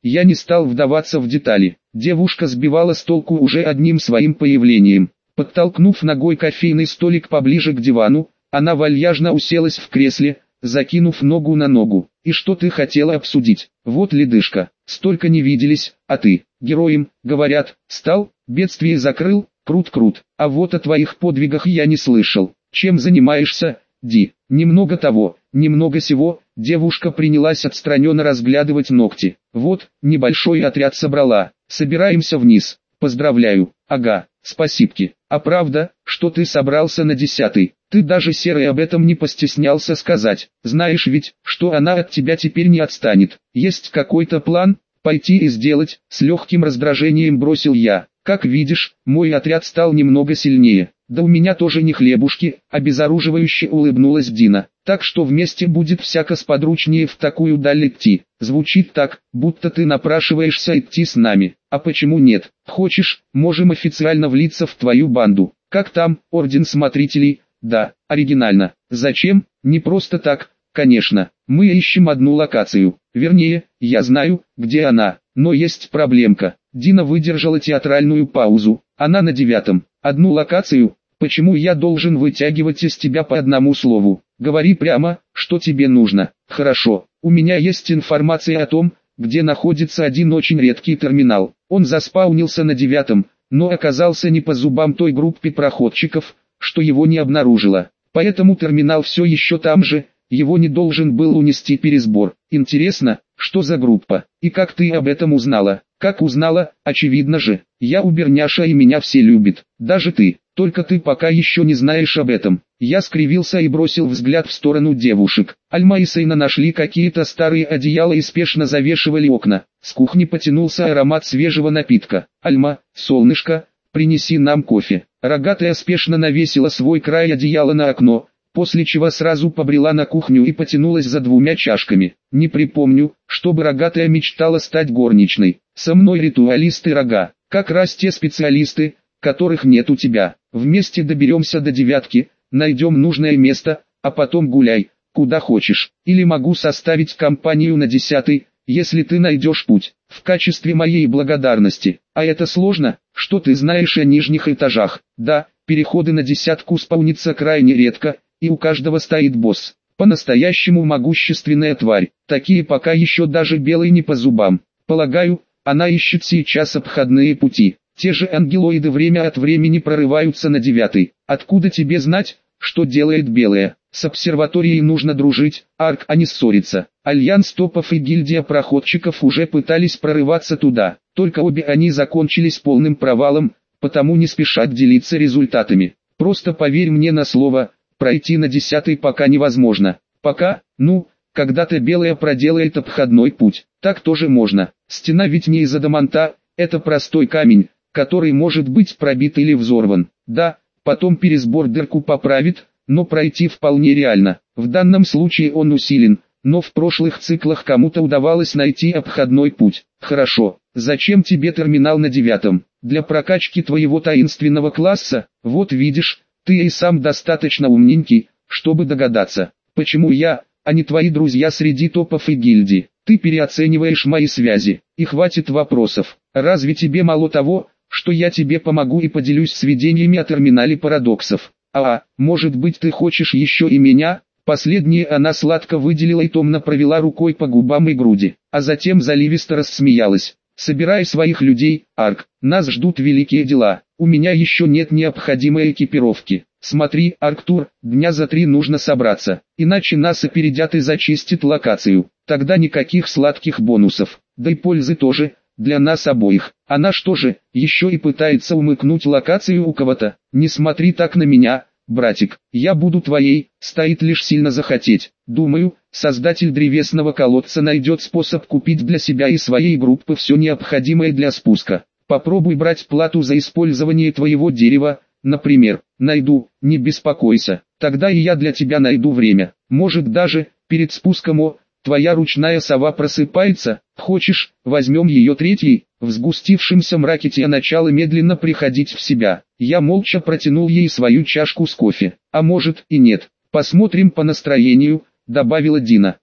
Я не стал вдаваться в детали. Девушка сбивала с толку уже одним своим появлением. Подтолкнув ногой кофейный столик поближе к дивану, она вальяжно уселась в кресле, закинув ногу на ногу. «И что ты хотела обсудить? Вот ледышка, столько не виделись, а ты, героем, говорят, стал, бедствие закрыл, крут-крут, а вот о твоих подвигах я не слышал. Чем занимаешься, Ди?» «Немного того, немного сего», девушка принялась отстраненно разглядывать ногти. «Вот, небольшой отряд собрала, собираемся вниз, поздравляю». «Ага, спасибки. А правда, что ты собрался на десятый? Ты даже Серый об этом не постеснялся сказать. Знаешь ведь, что она от тебя теперь не отстанет. Есть какой-то план? Пойти и сделать?» С легким раздражением бросил я. «Как видишь, мой отряд стал немного сильнее. Да у меня тоже не хлебушки», обезоруживающе улыбнулась Дина. «Так что вместе будет всяко сподручнее в такую даль идти. Звучит так, будто ты напрашиваешься идти с нами. А почему нет? Хочешь, можем официально влиться в твою банду. Как там, Орден Смотрителей?» «Да, оригинально. Зачем? Не просто так, конечно. Мы ищем одну локацию. Вернее, я знаю, где она. Но есть проблемка». Дина выдержала театральную паузу. «Она на девятом. Одну локацию? Почему я должен вытягивать из тебя по одному слову? Говори прямо, что тебе нужно». «Хорошо, у меня есть информация о том, где находится один очень редкий терминал. Он заспаунился на девятом, но оказался не по зубам той группе проходчиков, что его не обнаружила. Поэтому терминал все еще там же, его не должен был унести пересбор. Интересно, что за группа, и как ты об этом узнала?» «Как узнала, очевидно же, я уберняша и меня все любят, даже ты, только ты пока еще не знаешь об этом». Я скривился и бросил взгляд в сторону девушек. Альма и Сейна нашли какие-то старые одеяла и спешно завешивали окна. С кухни потянулся аромат свежего напитка. «Альма, солнышко, принеси нам кофе». Рогатая спешно навесила свой край одеяла на окно, после чего сразу побрела на кухню и потянулась за двумя чашками. Не припомню, чтобы Рогатая мечтала стать горничной. Со мной ритуалисты Рога, как раз те специалисты, которых нет у тебя. Вместе доберемся до девятки, найдем нужное место, а потом гуляй, куда хочешь. Или могу составить компанию на десятый, если ты найдешь путь, в качестве моей благодарности. А это сложно, что ты знаешь о нижних этажах. Да, переходы на десятку спаунятся крайне редко, и у каждого стоит босс. По-настоящему могущественная тварь, такие пока еще даже белые не по зубам. Полагаю, она ищет сейчас обходные пути. Те же ангелоиды время от времени прорываются на девятый. Откуда тебе знать, что делает белая? С обсерваторией нужно дружить, Арк, а не ссориться. Альянс топов и гильдия проходчиков уже пытались прорываться туда, только обе они закончились полным провалом, потому не спешат делиться результатами. Просто поверь мне на слово, пройти на десятый пока невозможно. Пока, ну, когда-то белая проделает обходной путь, так тоже можно. Стена ведь не из адаманта, это простой камень, который может быть пробит или взорван. Да, потом пересбор дырку поправит, но пройти вполне реально. В данном случае он усилен, но в прошлых циклах кому-то удавалось найти обходной путь. Хорошо, зачем тебе терминал на девятом? Для прокачки твоего таинственного класса? Вот видишь, ты и сам достаточно умненький, чтобы догадаться, почему я, а не твои друзья среди топов и гильдий. Ты переоцениваешь мои связи, и хватит вопросов. Разве тебе мало того, что я тебе помогу и поделюсь сведениями о терминале парадоксов? А, может быть ты хочешь еще и меня? Последнее она сладко выделила и томно провела рукой по губам и груди, а затем заливисто рассмеялась. «Собирай своих людей, Арк, нас ждут великие дела, у меня еще нет необходимой экипировки. Смотри, Арктур, дня за три нужно собраться, иначе нас опередят и зачистят локацию, тогда никаких сладких бонусов, да и пользы тоже, для нас обоих. Она что же, еще и пытается умыкнуть локацию у кого-то? Не смотри так на меня, братик, я буду твоей, стоит лишь сильно захотеть. Думаю, создатель древесного колодца найдет способ купить для себя и своей группы все необходимое для спуска. Попробуй брать плату за использование твоего дерева, например. Найду, не беспокойся, тогда и я для тебя найду время. Может даже, перед спуском о, твоя ручная сова просыпается, хочешь, возьмем ее третьей?» В сгустившемся мраке Тия начала медленно приходить в себя. Я молча протянул ей свою чашку с кофе. «А может и нет, посмотрим по настроению», добавила Дина.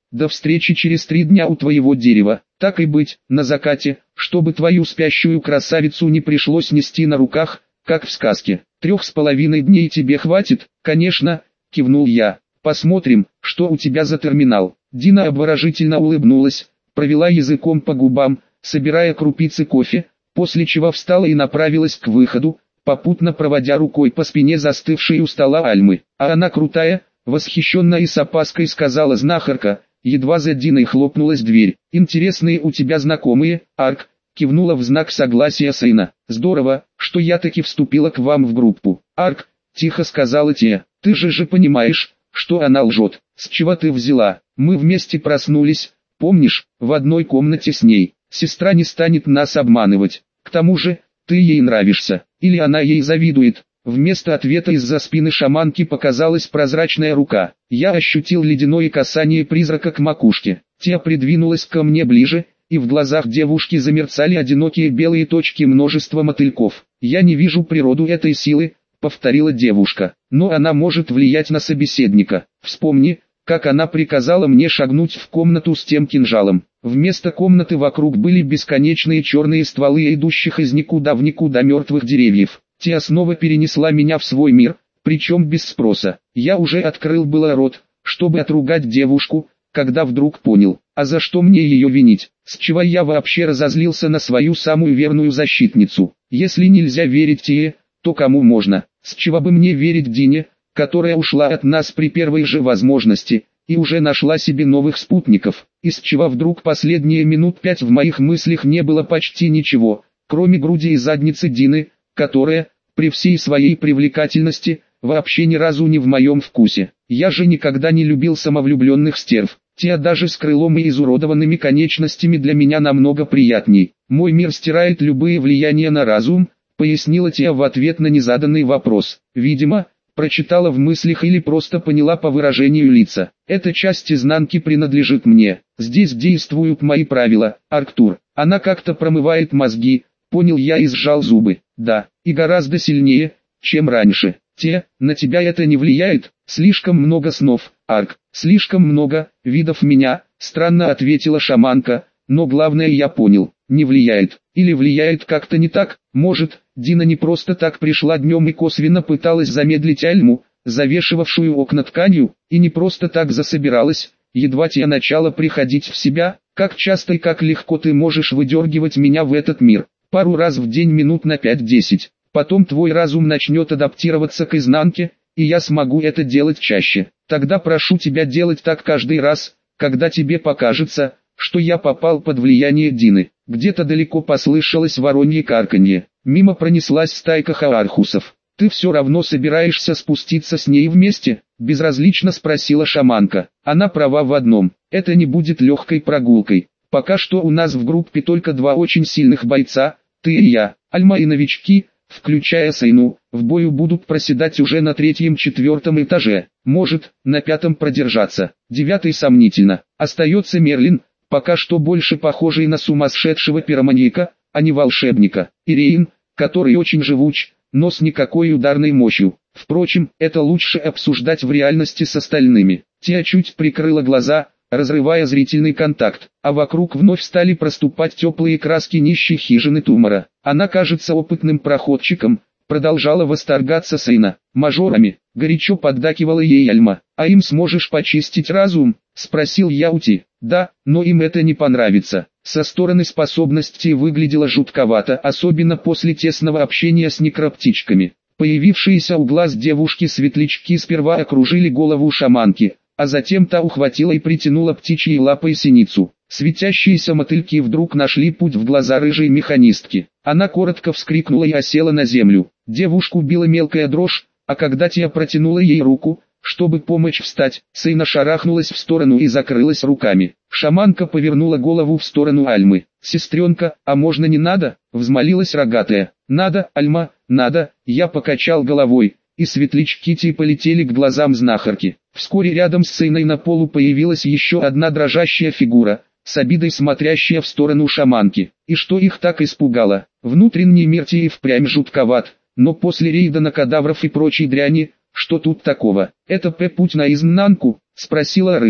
До встречи через три дня у твоего дерева. Так и быть, на закате, чтобы твою спящую красавицу не пришлось нести на руках, как в сказке. Трех с половиной дней тебе хватит? Конечно, кивнул я. Посмотрим, что у тебя за терминал. Дина обворожительно улыбнулась, провела языком по губам, собирая крупицы кофе, после чего встала и направилась к выходу, попутно проводя рукой по спине застывшей у стола Альмы. А она крутая, восхищенно и с опаской сказала знахарка, едва за Диной хлопнулась дверь. Интересные у тебя знакомые, Арк, кивнула в знак согласия сына. Здорово, что я таки вступила к вам в группу. Арк, тихо сказала Тия, ты же же понимаешь, что она лжет. С чего ты взяла? Мы вместе проснулись, помнишь, в одной комнате с ней. Сестра не станет нас обманывать. К тому же, ты ей нравишься, или она ей завидует. Вместо ответа из-за спины шаманки показалась прозрачная рука. Я ощутил ледяное касание призрака к макушке. Тия придвинулась ко мне ближе, и в глазах девушки замерцали одинокие белые точки множества мотыльков. «Я не вижу природу этой силы», — повторила девушка, — «но она может влиять на собеседника. Вспомни, как она приказала мне шагнуть в комнату с тем кинжалом. Вместо комнаты вокруг были бесконечные черные стволы идущих из никуда в никуда мертвых деревьев. Тия снова перенесла меня в свой мир, причем без спроса. Я уже открыл было рот, чтобы отругать девушку, когда вдруг понял, а за что мне ее винить? С чего я вообще разозлился на свою самую верную защитницу? Если нельзя верить Тие, то кому можно? С чего бы мне верить Дине, которая ушла от нас при первой же возможности, и уже нашла себе новых спутников? Из чего вдруг последние минут пять в моих мыслях не было почти ничего, кроме груди и задницы Дины, которая, при всей своей привлекательности, вообще ни разу не в моем вкусе. Я же никогда не любил самовлюбленных стерв. Те даже с крылом и изуродованными конечностями для меня намного приятней. Мой мир стирает любые влияния на разум, пояснила Тия в ответ на незаданный вопрос. Видимо, прочитала в мыслях или просто поняла по выражению лица. Эта часть изнанки принадлежит мне. Здесь действуют мои правила, Арктур. Она как-то промывает мозги, понял я и сжал зубы. Да, и гораздо сильнее, чем раньше. Те, на тебя это не влияет? Слишком много снов, Арк, слишком много видов меня, странно ответила шаманка, но главное я понял, не влияет, или влияет как-то не так. Может, Дина не просто так пришла днем и косвенно пыталась замедлить Альму, завешивавшую окна тканью, и не просто так засобиралась, едва Тия начала приходить в себя. Как часто и как легко ты можешь выдергивать меня в этот мир? Пару раз в день минут на пять-десять. Потом твой разум начнет адаптироваться к изнанке, и я смогу это делать чаще. Тогда прошу тебя делать так каждый раз, когда тебе покажется, что я попал под влияние Дины. Где-то далеко послышалось воронье карканье. Мимо пронеслась стайка хаархусов. Ты все равно собираешься спуститься с ней вместе? Безразлично спросила шаманка. Она права в одном. Это не будет легкой прогулкой. Пока что у нас в группе только два очень сильных бойца, ты и я. Альма и новички, включая Сайну, в бою будут проседать уже на третьем-четвертом этаже. Может, на пятом продержаться. Девятый сомнительно. Остается Мерлин, пока что больше похожий на сумасшедшего пироманьяка, а не волшебника. И Рейн, который очень живуч, но с никакой ударной мощью. Впрочем, это лучше обсуждать в реальности с остальными. Тия чуть прикрыла глаза, разрывая зрительный контакт, а вокруг вновь стали проступать теплые краски нищей хижины Тумора. Она кажется опытным проходчиком, продолжала восторгаться Сайна. Мажорами, горячо поддакивала ей Альма. А им сможешь почистить разум? Спросил я у Ти. Да, но им это не понравится. Со стороны способностей выглядело жутковато, особенно после тесного общения с некроптичками. Появившиеся у глаз девушки светлячки сперва окружили голову шаманки, а затем та ухватила и притянула птичьей лапой синицу. Светящиеся мотыльки вдруг нашли путь в глаза рыжей механистки. Она коротко вскрикнула и осела на землю. Девушку била мелкая дрожь, а когда Тия протянула ей руку, чтобы помочь встать, Сайна шарахнулась в сторону и закрылась руками. Шаманка повернула голову в сторону Альмы. «Сестренка, а можно не надо?» — взмолилась рогатая. «Надо, Альма, надо», — я покачал головой, и светлячки Тии полетели к глазам знахарки. Вскоре рядом с Сайной на полу появилась еще одна дрожащая фигура, с обидой смотрящая в сторону шаманки. И что их так испугало? Внутренний мир Тии впрямь жутковат, но после рейда на кадавров и прочей дряни, что тут такого? Это П путь наизнанку? Спросила рыжая.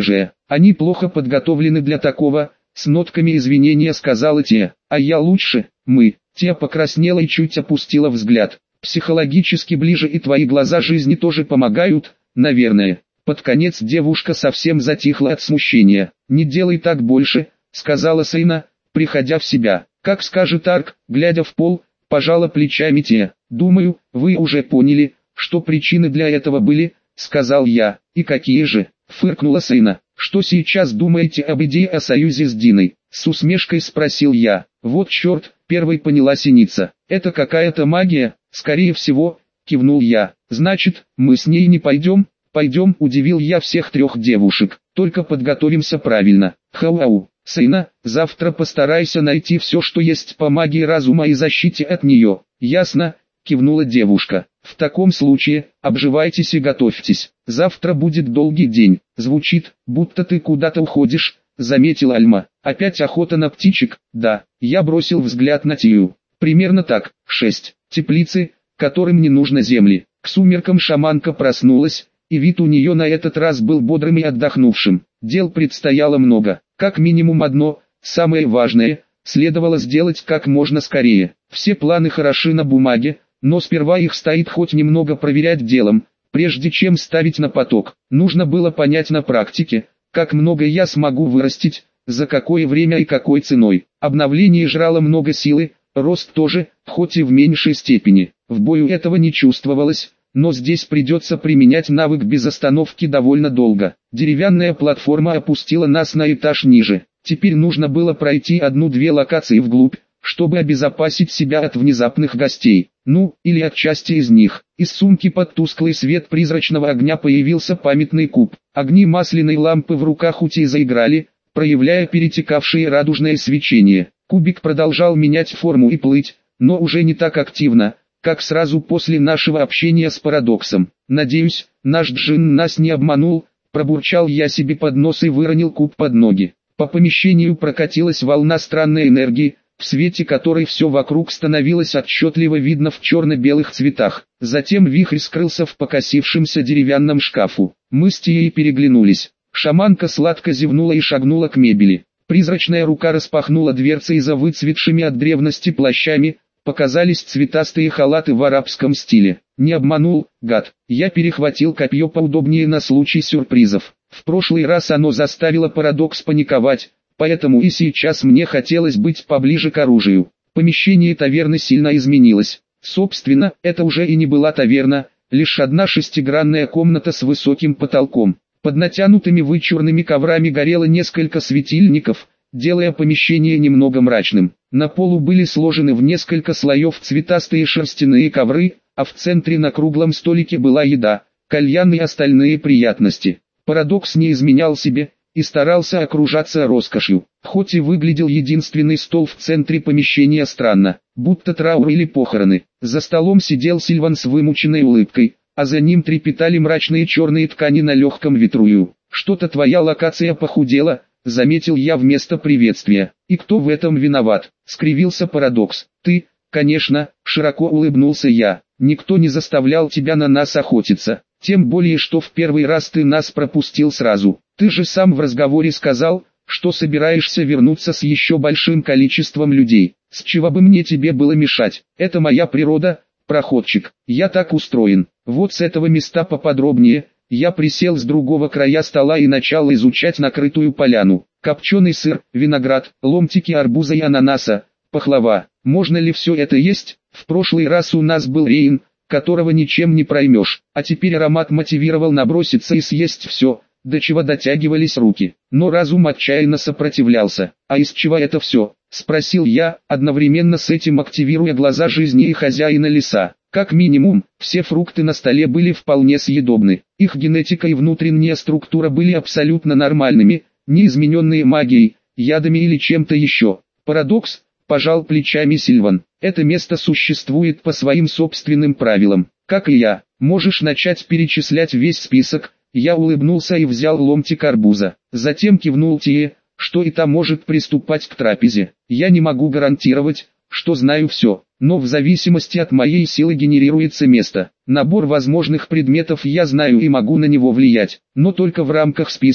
Они плохо подготовлены для такого, с нотками извинения сказала Тия. А я лучше, мы. Тия покраснела и чуть опустила взгляд. Психологически ближе и твои глаза жизни тоже помогают, наверное. Под конец девушка совсем затихла от смущения. Не делай так больше, сказала Сейна, приходя в себя. Как скажет Арк, глядя в пол, пожала плечами Тия. Думаю, вы уже поняли, что причины для этого были, сказал я. И какие же? Фыркнула Сейна. Что сейчас думаете об идее о союзе с Диной? С усмешкой спросил я. Вот черт, первой поняла Синица. Это какая-то магия, скорее всего, кивнул я. Значит, мы с ней не пойдем? Пойдем, удивил я всех трех девушек. Только подготовимся правильно. Хау-ау. Сейна, завтра постарайся найти все, что есть по магии разума и защите от нее. Ясно? Кивнула девушка. В таком случае, обживайтесь и готовьтесь. Завтра будет долгий день. Звучит, будто ты куда-то уходишь, заметила Альма. Опять охота на птичек? Да. Я бросил взгляд на Тию. Примерно так. Шесть. Теплицы, которым не нужно земли. К сумеркам шаманка проснулась, и вид у нее на этот раз был бодрым и отдохнувшим. Дел предстояло много. Как минимум одно, самое важное, следовало сделать как можно скорее. Все планы хороши на бумаге, но сперва их стоит хоть немного проверять делом, прежде чем ставить на поток. Нужно было понять на практике, как много я смогу вырастить, за какое время и какой ценой. Обновление жрало много силы, рост тоже, хоть и в меньшей степени. В бою этого не чувствовалось, но здесь придется применять навык без остановки довольно долго. Деревянная платформа опустила нас на этаж ниже. Теперь нужно было пройти одну-две локации вглубь, чтобы обезопасить себя от внезапных гостей, ну, или от части из них. Из сумки под тусклый свет призрачного огня появился памятный куб. Огни масляной лампы в руках Ути заиграли, проявляя перетекавшее радужное свечение. Кубик продолжал менять форму и плыть, но уже не так активно, как сразу после нашего общения с Парадоксом. Надеюсь, наш джин нас не обманул, пробурчал я себе под нос и выронил куб под ноги. По помещению прокатилась волна странной энергии, в свете которой все вокруг становилось отчетливо видно в черно-белых цветах. Затем вихрь скрылся в покосившемся деревянном шкафу. Мы с Тией переглянулись. Шаманка сладко зевнула и шагнула к мебели. Призрачная рука распахнула дверцы и за выцветшими от древности плащами показались цветастые халаты в арабском стиле. Не обманул, гад. Я перехватил копье поудобнее на случай сюрпризов. В прошлый раз оно заставило Парадокс паниковать, поэтому и сейчас мне хотелось быть поближе к оружию. Помещение таверны сильно изменилось. Собственно, это уже и не была таверна, лишь одна шестигранная комната с высоким потолком. Под натянутыми вычурными коврами горело несколько светильников, делая помещение немного мрачным. На полу были сложены в несколько слоев цветастые шерстяные ковры, а в центре на круглом столике была еда, кальян и остальные приятности. Парадокс не изменял себе и старался окружаться роскошью. Хоть и выглядел единственный стол в центре помещения странно, будто траур или похороны. За столом сидел Сильван с вымученной улыбкой, а за ним трепетали мрачные черные ткани на легком ветрую. «Что-то твоя локация похудела», — заметил я вместо приветствия. «И кто в этом виноват?» — скривился Парадокс. «Ты, конечно», — широко улыбнулся я. «Никто не заставлял тебя на нас охотиться. Тем более, что в первый раз ты нас пропустил сразу. Ты же сам в разговоре сказал, что собираешься вернуться с еще большим количеством людей. С чего бы мне тебе было мешать? Это моя природа, проходчик. Я так устроен. Вот с этого места поподробнее». Я присел с другого края стола и начал изучать накрытую поляну. Копченый сыр, виноград, ломтики арбуза и ананаса, пахлава. Можно ли все это есть? В прошлый раз у нас был Рейн, которого ничем не проймешь, а теперь аромат мотивировал наброситься и съесть все, до чего дотягивались руки. Но разум отчаянно сопротивлялся. «А из чего это все?» — спросил я, одновременно с этим активируя глаза жизни и хозяина леса. Как минимум, все фрукты на столе были вполне съедобны. Их генетика и внутренняя структура были абсолютно нормальными, не измененные магией, ядами или чем-то еще. Парадокс, пожал плечами Сильван. Это место существует по своим собственным правилам. Как и я, можешь начать перечислять весь список. Я улыбнулся и взял ломтик арбуза. Затем кивнул Тие, что и та может приступать к трапезе. Я не могу гарантировать, что знаю все, но в зависимости от моей силы генерируется место. Набор возможных предметов я знаю и могу на него влиять, но только в рамках списка,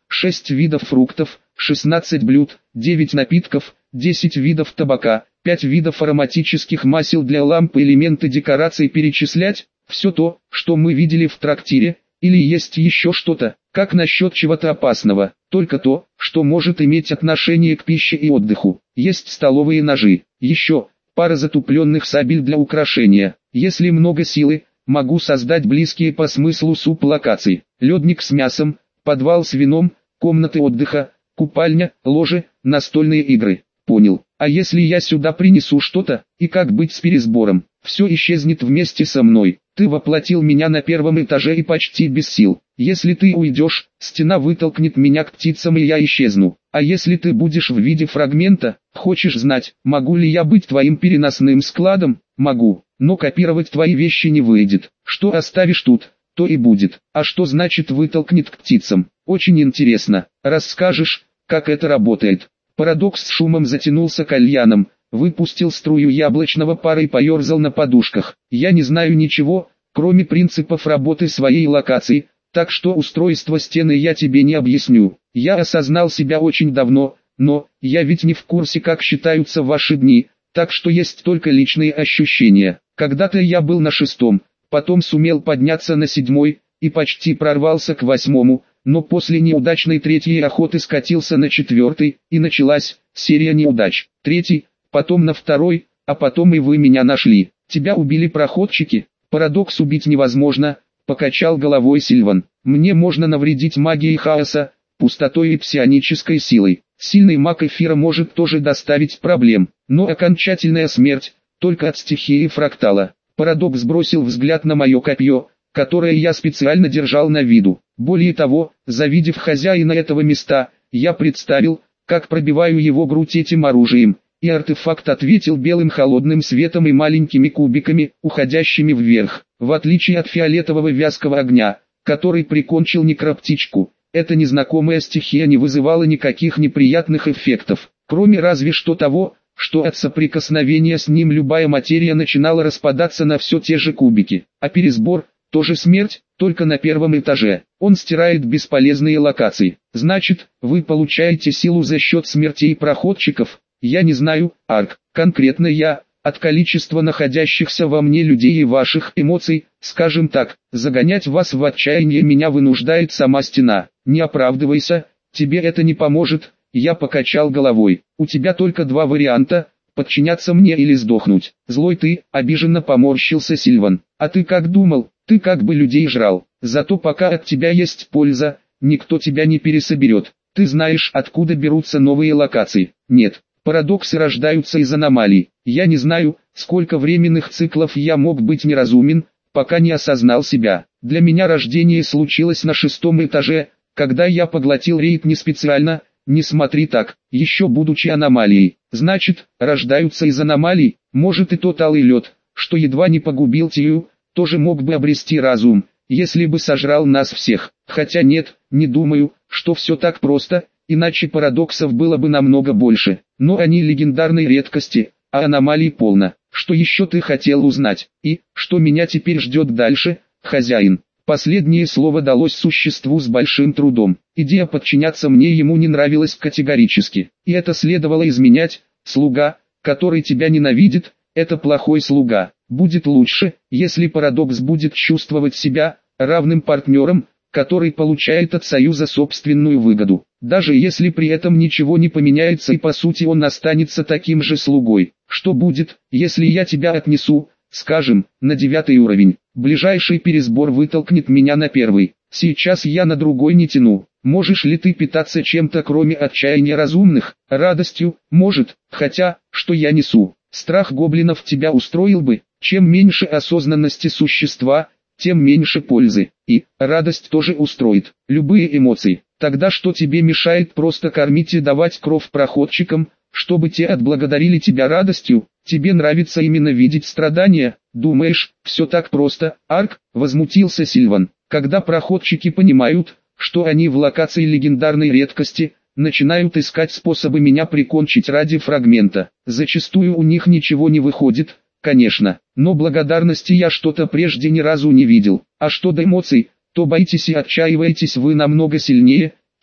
шесть видов фруктов, шестнадцать блюд, девять напитков, десять видов табака, пять видов ароматических масел для ламп, элементы декораций перечислять, все то, что мы видели в трактире, или есть еще что-то, как насчет чего-то опасного, только то, что может иметь отношение к пище и отдыху. Есть столовые ножи, еще пара затупленных сабель для украшения. Если много силы, могу создать близкие по смыслу суп-локации. Ледник с мясом, подвал с вином, комнаты отдыха, купальня, ложе, настольные игры. Понял. А если я сюда принесу что-то, и как быть с пересбором? Все исчезнет вместе со мной. Ты воплотил меня на первом этаже и почти без сил. Если ты уйдешь, стена вытолкнет меня к птицам и я исчезну. А если ты будешь в виде фрагмента, хочешь знать, могу ли я быть твоим переносным складом? Могу, но копировать твои вещи не выйдет. Что оставишь тут, то и будет. А что значит вытолкнет к птицам? Очень интересно. Расскажешь, как это работает? Парадокс с шумом затянулся кальяном, выпустил струю яблочного пара и поерзал на подушках. Я не знаю ничего, кроме принципов работы своей локации, так что устройство стены я тебе не объясню. Я осознал себя очень давно, но я ведь не в курсе, как считаются ваши дни, так что есть только личные ощущения. Когда-то я был на шестом, потом сумел подняться на седьмой и почти прорвался к восьмому. Но после неудачной третьей охоты скатился на четвертый, и началась серия неудач. Третий, потом на второй, а потом и вы меня нашли. Тебя убили проходчики. Парадокс убить невозможно, покачал головой Сильван. Мне можно навредить магией хаоса, пустотой и псионической силой. Сильный маг эфира может тоже доставить проблем, но окончательная смерть только от стихии фрактала. Парадокс бросил взгляд на мое копье, которое я специально держал на виду. Более того, завидев хозяина этого места, я представил, как пробиваю его грудь этим оружием, и артефакт ответил белым холодным светом и маленькими кубиками, уходящими вверх. В отличие от фиолетового вязкого огня, который прикончил некроптичку, эта незнакомая стихия не вызывала никаких неприятных эффектов, кроме разве что того, что от соприкосновения с ним любая материя начинала распадаться на все те же кубики, а пересбор – тоже смерть, только на первом этаже. Он стирает бесполезные локации. Значит, вы получаете силу за счет смертей проходчиков? Я не знаю, Арк. Конкретно я, от количества находящихся во мне людей и ваших эмоций, скажем так, загонять вас в отчаяние меня вынуждает сама стена. Не оправдывайся, тебе это не поможет. Я покачал головой. У тебя только два варианта. Подчиняться мне или сдохнуть. Злой ты, обиженно поморщился Сильван. А ты как думал? Ты как бы людей жрал. Зато пока от тебя есть польза, никто тебя не пересоберет. Ты знаешь, откуда берутся новые локации? Нет. Парадоксы рождаются из аномалий. Я не знаю, сколько временных циклов я мог быть неразумен, пока не осознал себя. Для меня рождение случилось на шестом этаже, когда я поглотил рейд не специально. Не смотри так, еще будучи аномалией. Значит, рождаются из аномалий. Может и тот алый лед, что едва не погубил Тию, тоже мог бы обрести разум, если бы сожрал нас всех. Хотя нет, не думаю, что все так просто, иначе парадоксов было бы намного больше. Но они легендарной редкости, а аномалий полно. Что еще ты хотел узнать? И, что меня теперь ждет дальше, хозяин? Последнее слово далось существу с большим трудом. Идея подчиняться мне ему не нравилась категорически. И это следовало изменять. Слуга, который тебя ненавидит, это плохой слуга. Будет лучше, если парадокс будет чувствовать себя равным партнером, который получает от союза собственную выгоду. Даже если при этом ничего не поменяется и по сути он останется таким же слугой. Что будет, если я тебя отнесу, скажем, на девятый уровень? Ближайший пересбор вытолкнет меня на первый. Сейчас я на другой не тяну. Можешь ли ты питаться чем-то кроме отчаяния разумных? Радостью, может, хотя, что я несу? Страх гоблинов тебя устроил бы? Чем меньше осознанности существа, тем меньше пользы. И радость тоже устроит. Любые эмоции. Тогда что тебе мешает просто кормить и давать кров проходчикам, чтобы те отблагодарили тебя радостью? Тебе нравится именно видеть страдания? Думаешь, все так просто, Арк? Возмутился Сильван. Когда проходчики понимают, что они в локации легендарной редкости, начинают искать способы меня прикончить ради фрагмента. Зачастую у них ничего не выходит, конечно, но благодарности я что-то прежде ни разу не видел. А что до эмоций, то боитесь и отчаиваетесь вы намного сильнее,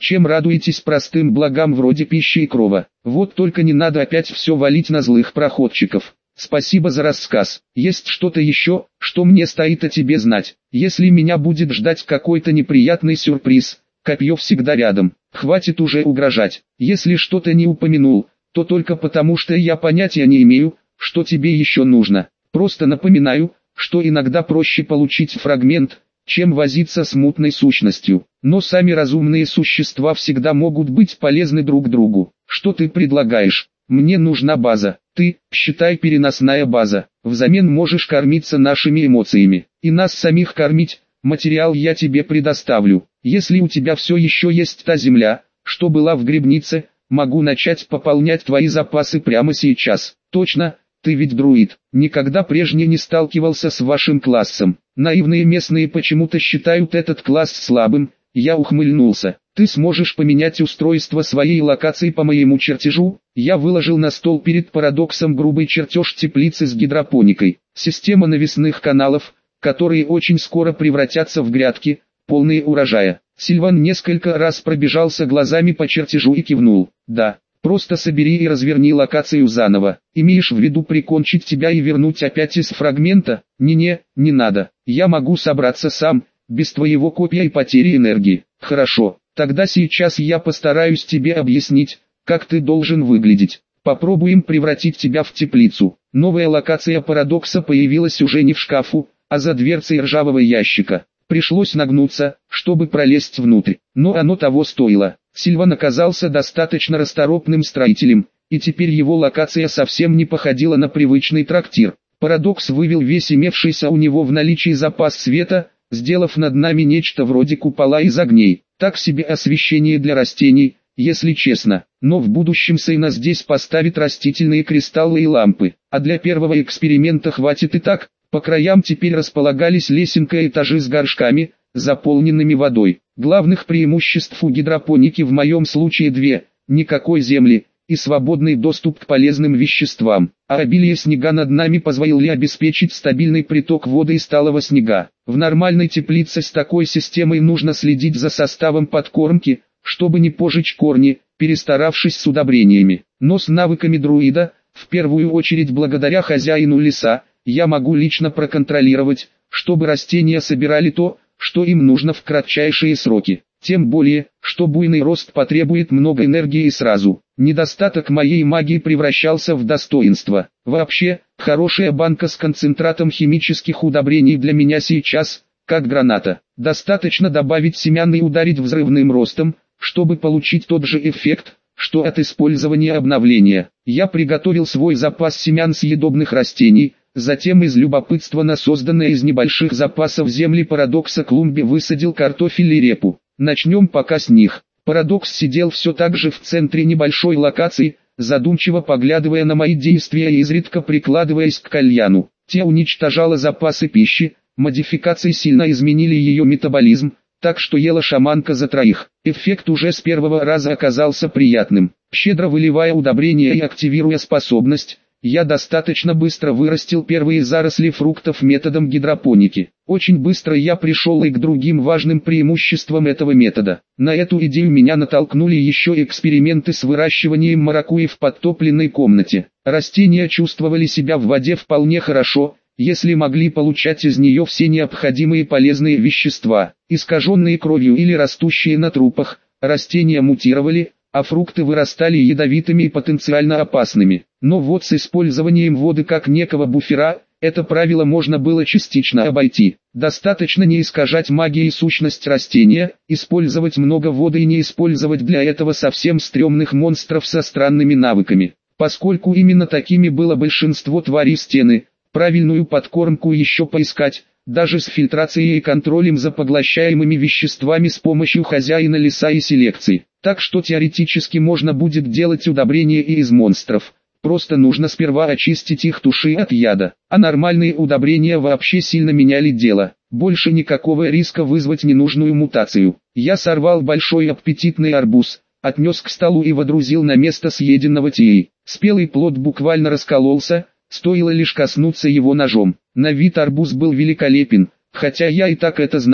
чем радуетесь простым благам вроде пищи и крова. Вот только не надо опять все валить на злых проходчиков. Спасибо за рассказ. Есть что-то еще, что мне стоит о тебе знать? Если меня будет ждать какой-то неприятный сюрприз, копье всегда рядом. Хватит уже угрожать. Если что-то не упомянул, то только потому, что я понятия не имею, что тебе еще нужно. Просто напоминаю, что иногда проще получить фрагмент, чем возиться с мутной сущностью. Но сами разумные существа всегда могут быть полезны друг другу. Что ты предлагаешь? Мне нужна база. Ты, считай, переносная база. Взамен можешь кормиться нашими эмоциями. И нас самих кормить. Материал я тебе предоставлю. Если у тебя все еще есть та земля, что была в грибнице, могу начать пополнять твои запасы прямо сейчас. Точно, ты ведь друид. Никогда прежде не сталкивался с вашим классом. Наивные местные почему-то считают этот класс слабым. Я ухмыльнулся. Ты сможешь поменять устройство своей локации по моему чертежу? Я выложил на стол перед парадоксом грубый чертеж теплицы с гидропоникой. Система навесных каналов, которые очень скоро превратятся в грядки, полные урожая. Сильван несколько раз пробежался глазами по чертежу и кивнул. Да, просто собери и разверни локацию заново. Имеешь в виду прикончить тебя и вернуть опять из фрагмента? Не-не, не надо. Я могу собраться сам, без твоего копия и потери энергии. Хорошо, тогда сейчас я постараюсь тебе объяснить, как ты должен выглядеть. Попробуем превратить тебя в теплицу. Новая локация парадокса появилась уже не в шкафу, а за дверцей ржавого ящика. Пришлось нагнуться, чтобы пролезть внутрь, но оно того стоило. Сильван оказался достаточно расторопным строителем, и теперь его локация совсем не походила на привычный трактир. Парадокс вывел весь имевшийся у него в наличии запас света, сделав над нами нечто вроде купола из огней. Так себе освещение для растений, если честно, но в будущем Сейна здесь поставит растительные кристаллы и лампы, а для первого эксперимента хватит и так. По краям теперь располагались лесенка и этажи с горшками, заполненными водой. Главных преимуществ у гидропоники в моем случае две: никакой земли и свободный доступ к полезным веществам. А обилие снега над нами позволили обеспечить стабильный приток воды из талого снега. В нормальной теплице с такой системой нужно следить за составом подкормки, чтобы не пожечь корни, перестаравшись с удобрениями. Но с навыками друида, в первую очередь благодаря хозяину леса, я могу лично проконтролировать, чтобы растения собирали то, что им нужно в кратчайшие сроки. Тем более, что буйный рост потребует много энергии сразу. Недостаток моей магии превращался в достоинство. Вообще, хорошая банка с концентратом химических удобрений для меня сейчас, как граната. Достаточно добавить семян и ударить взрывным ростом, чтобы получить тот же эффект, что от использования обновления. Я приготовил свой запас семян съедобных растений. Затем из любопытства на созданное из небольших запасов земли парадокса клумбе высадил картофель и репу. Начнем пока с них. Парадокс сидел все так же в центре небольшой локации, задумчиво поглядывая на мои действия и изредка прикладываясь к кальяну. Те уничтожала запасы пищи, модификации сильно изменили ее метаболизм, так что ела шаманка за троих. Эффект уже с первого раза оказался приятным. Щедро выливая удобрения и активируя способность, я достаточно быстро вырастил первые заросли фруктов методом гидропоники. Очень быстро я пришел и к другим важным преимуществам этого метода. На эту идею меня натолкнули еще эксперименты с выращиванием маракуйи в подтопленной комнате. Растения чувствовали себя в воде вполне хорошо, если могли получать из нее все необходимые полезные вещества. Искаженные кровью или растущие на трупах, растения мутировали, а фрукты вырастали ядовитыми и потенциально опасными. Но вот с использованием воды как некого буфера, это правило можно было частично обойти. Достаточно не искажать магией сущность растения, использовать много воды и не использовать для этого совсем стрёмных монстров со странными навыками. Поскольку именно такими было большинство тварей стены, правильную подкормку еще поискать, даже с фильтрацией и контролем за поглощаемыми веществами с помощью хозяина леса и селекции. Так что теоретически можно будет делать удобрения и из монстров. Просто нужно сперва очистить их туши от яда. А нормальные удобрения вообще сильно меняли дело. Больше никакого риска вызвать ненужную мутацию. Я сорвал большой аппетитный арбуз, отнес к столу и водрузил на место съеденного Тией. Спелый плод буквально раскололся, стоило лишь коснуться его ножом. На вид арбуз был великолепен, хотя я и так это знал.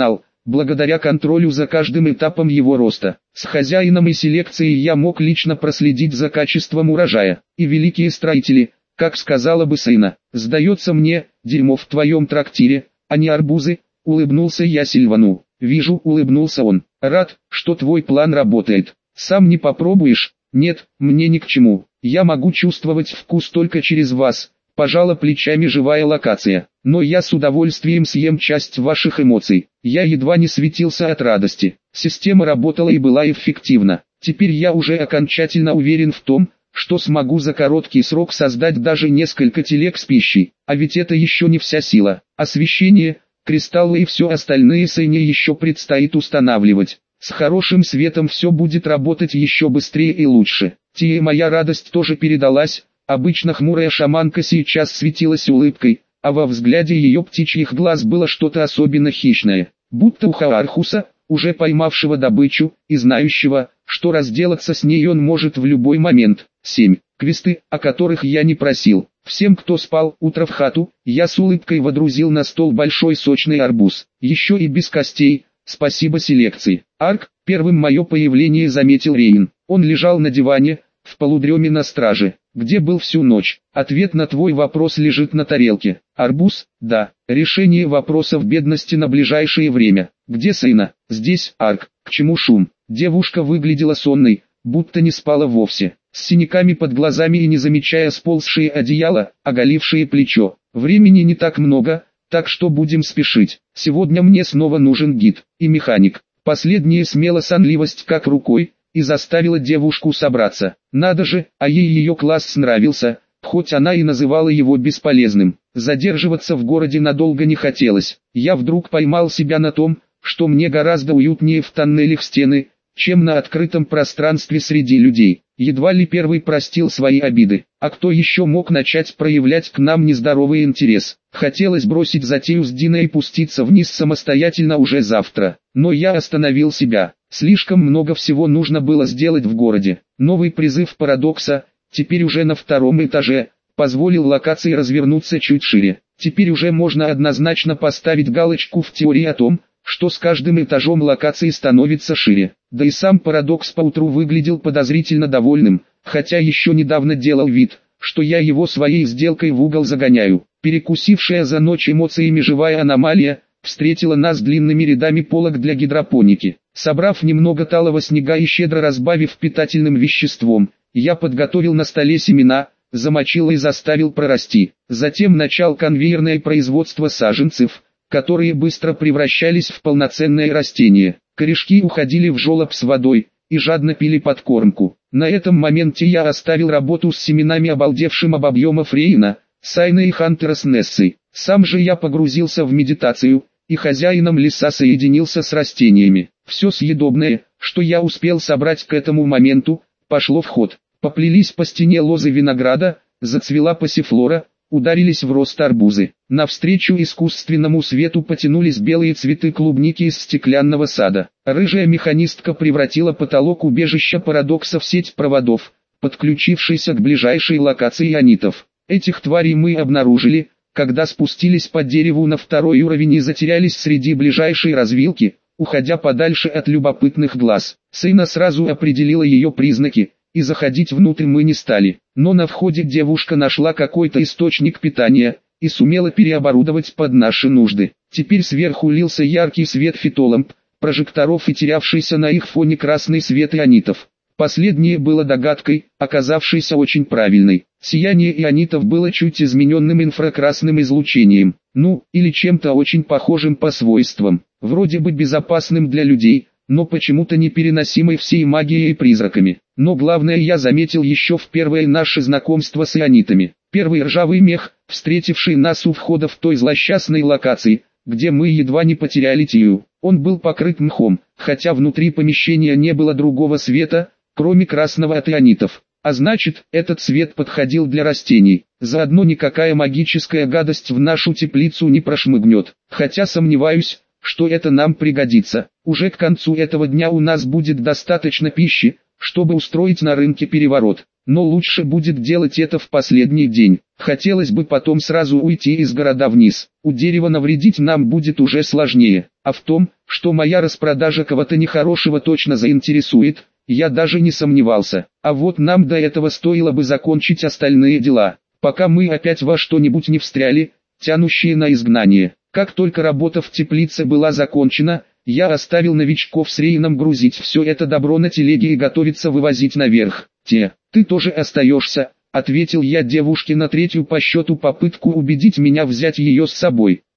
благодаря контролю за каждым этапом его роста. С хозяином и селекцией я мог лично проследить за качеством урожая. И великие строители, как сказала бы Сейна, «Сдается мне, дерьмо в твоем трактире, а не арбузы», улыбнулся я Сильвану. «Вижу», улыбнулся он, «рад, что твой план работает. Сам не попробуешь?» «Нет, мне ни к чему. Я могу чувствовать вкус только через вас», пожала плечами живая локация. «Но я с удовольствием съем часть ваших эмоций». Я едва не светился от радости. Система работала и была эффективна. Теперь я уже окончательно уверен в том, что смогу за короткий срок создать даже несколько телег с пищей. А ведь это еще не вся сила. Освещение, кристаллы и все остальные Сейне еще предстоит устанавливать. С хорошим светом все будет работать еще быстрее и лучше. Тия, моя радость тоже передалась. Обычно хмурая шаманка сейчас светилась улыбкой, а во взгляде ее птичьих глаз было что-то особенно хищное. Будто у Хаархуса, уже поймавшего добычу, и знающего, что разделаться с ней он может в любой момент. семь. Квесты, о которых я не просил. Всем, кто спал, утро в хату, я с улыбкой водрузил на стол большой сочный арбуз. Еще и без костей, спасибо селекции. Арк, первым мое появление заметил Рейн. Он лежал на диване, в полудреме на страже. Где был всю ночь? Ответ на твой вопрос лежит на тарелке. Арбуз? Да. Решение вопросов бедности на ближайшее время. Где Сейна? Здесь. Арк. К чему шум? Девушка выглядела сонной, будто не спала вовсе. С синяками под глазами и не замечая сползшие одеяло, оголившее плечо. Времени не так много, так что будем спешить. Сегодня мне снова нужен гид и механик. Последняя смела сонливость как рукой, и заставила девушку собраться. Надо же, а ей ее класс нравился, хоть она и называла его бесполезным. Задерживаться в городе надолго не хотелось. Я вдруг поймал себя на том, что мне гораздо уютнее в тоннелях стены, чем на открытом пространстве среди людей. Едва ли первый простил свои обиды, а кто еще мог начать проявлять к нам нездоровый интерес. Хотелось бросить затею с Диной и пуститься вниз самостоятельно уже завтра, но я остановил себя. Слишком много всего нужно было сделать в городе. Новый призыв парадокса, теперь уже на втором этаже, позволил локации развернуться чуть шире. Теперь уже можно однозначно поставить галочку в теории о том, что с каждым этажом локации становится шире. Да и сам парадокс поутру выглядел подозрительно довольным, хотя еще недавно делал вид, что я его своей сделкой в угол загоняю. Перекусившая за ночь эмоциями живая аномалия, встретила нас длинными рядами полок для гидропоники. Собрав немного талого снега и щедро разбавив питательным веществом, я подготовил на столе семена, замочил и заставил прорасти. Затем начал конвейерное производство саженцев, которые быстро превращались в полноценные растения. Корешки уходили в желоб с водой и жадно пили подкормку. На этом моменте я оставил работу с семенами обалдевшим об объемов Рейна, Сайна и Хантера с Нессой. Сам же я погрузился в медитацию, и хозяином леса соединился с растениями. Все съедобное, что я успел собрать к этому моменту, пошло в ход. Поплелись по стене лозы винограда, зацвела пассифлора, ударились в рост арбузы. Навстречу искусственному свету потянулись белые цветы клубники из стеклянного сада. Рыжая механистка превратила потолок убежища парадокса в сеть проводов, подключившийся к ближайшей локации ионитов. Этих тварей мы обнаружили, когда спустились по дереву на второй уровень и затерялись среди ближайшей развилки, уходя подальше от любопытных глаз. Сейна сразу определила ее признаки, и заходить внутрь мы не стали. Но на входе девушка нашла какой-то источник питания, и сумела переоборудовать под наши нужды. Теперь сверху лился яркий свет фитоламп, прожекторов и терявшийся на их фоне красный свет ионитов. Последнее было догадкой, оказавшейся очень правильной. Сияние ионитов было чуть измененным инфракрасным излучением, ну, или чем-то очень похожим по свойствам, вроде бы безопасным для людей, но почему-то непереносимой всей магией и призраками. Но главное я заметил еще в первое наше знакомство с ионитами. Первый ржавый мех, встретивший нас у входа в той злосчастной локации, где мы едва не потеряли Тию. Он был покрыт мхом, хотя внутри помещения не было другого света, кроме красного от ионитов. А значит, этот цвет подходил для растений. Заодно никакая магическая гадость в нашу теплицу не прошмыгнет. Хотя сомневаюсь, что это нам пригодится. Уже к концу этого дня у нас будет достаточно пищи, чтобы устроить на рынке переворот. но лучше будет делать это в последний день. Хотелось бы потом сразу уйти из города вниз. У дерева навредить нам будет уже сложнее, а в том, что моя распродажа кого-то нехорошего точно заинтересует, я даже не сомневался. А вот нам до этого стоило бы закончить остальные дела, пока мы опять во что-нибудь не встряли, тянущие на изгнание. Как только работа в теплице была закончена, я оставил новичков с Рейном грузить все это добро на телеге и готовиться вывозить наверх. «Те, ты тоже остаешься», — ответил я девушке на третью по счету попытку убедить меня взять ее с собой.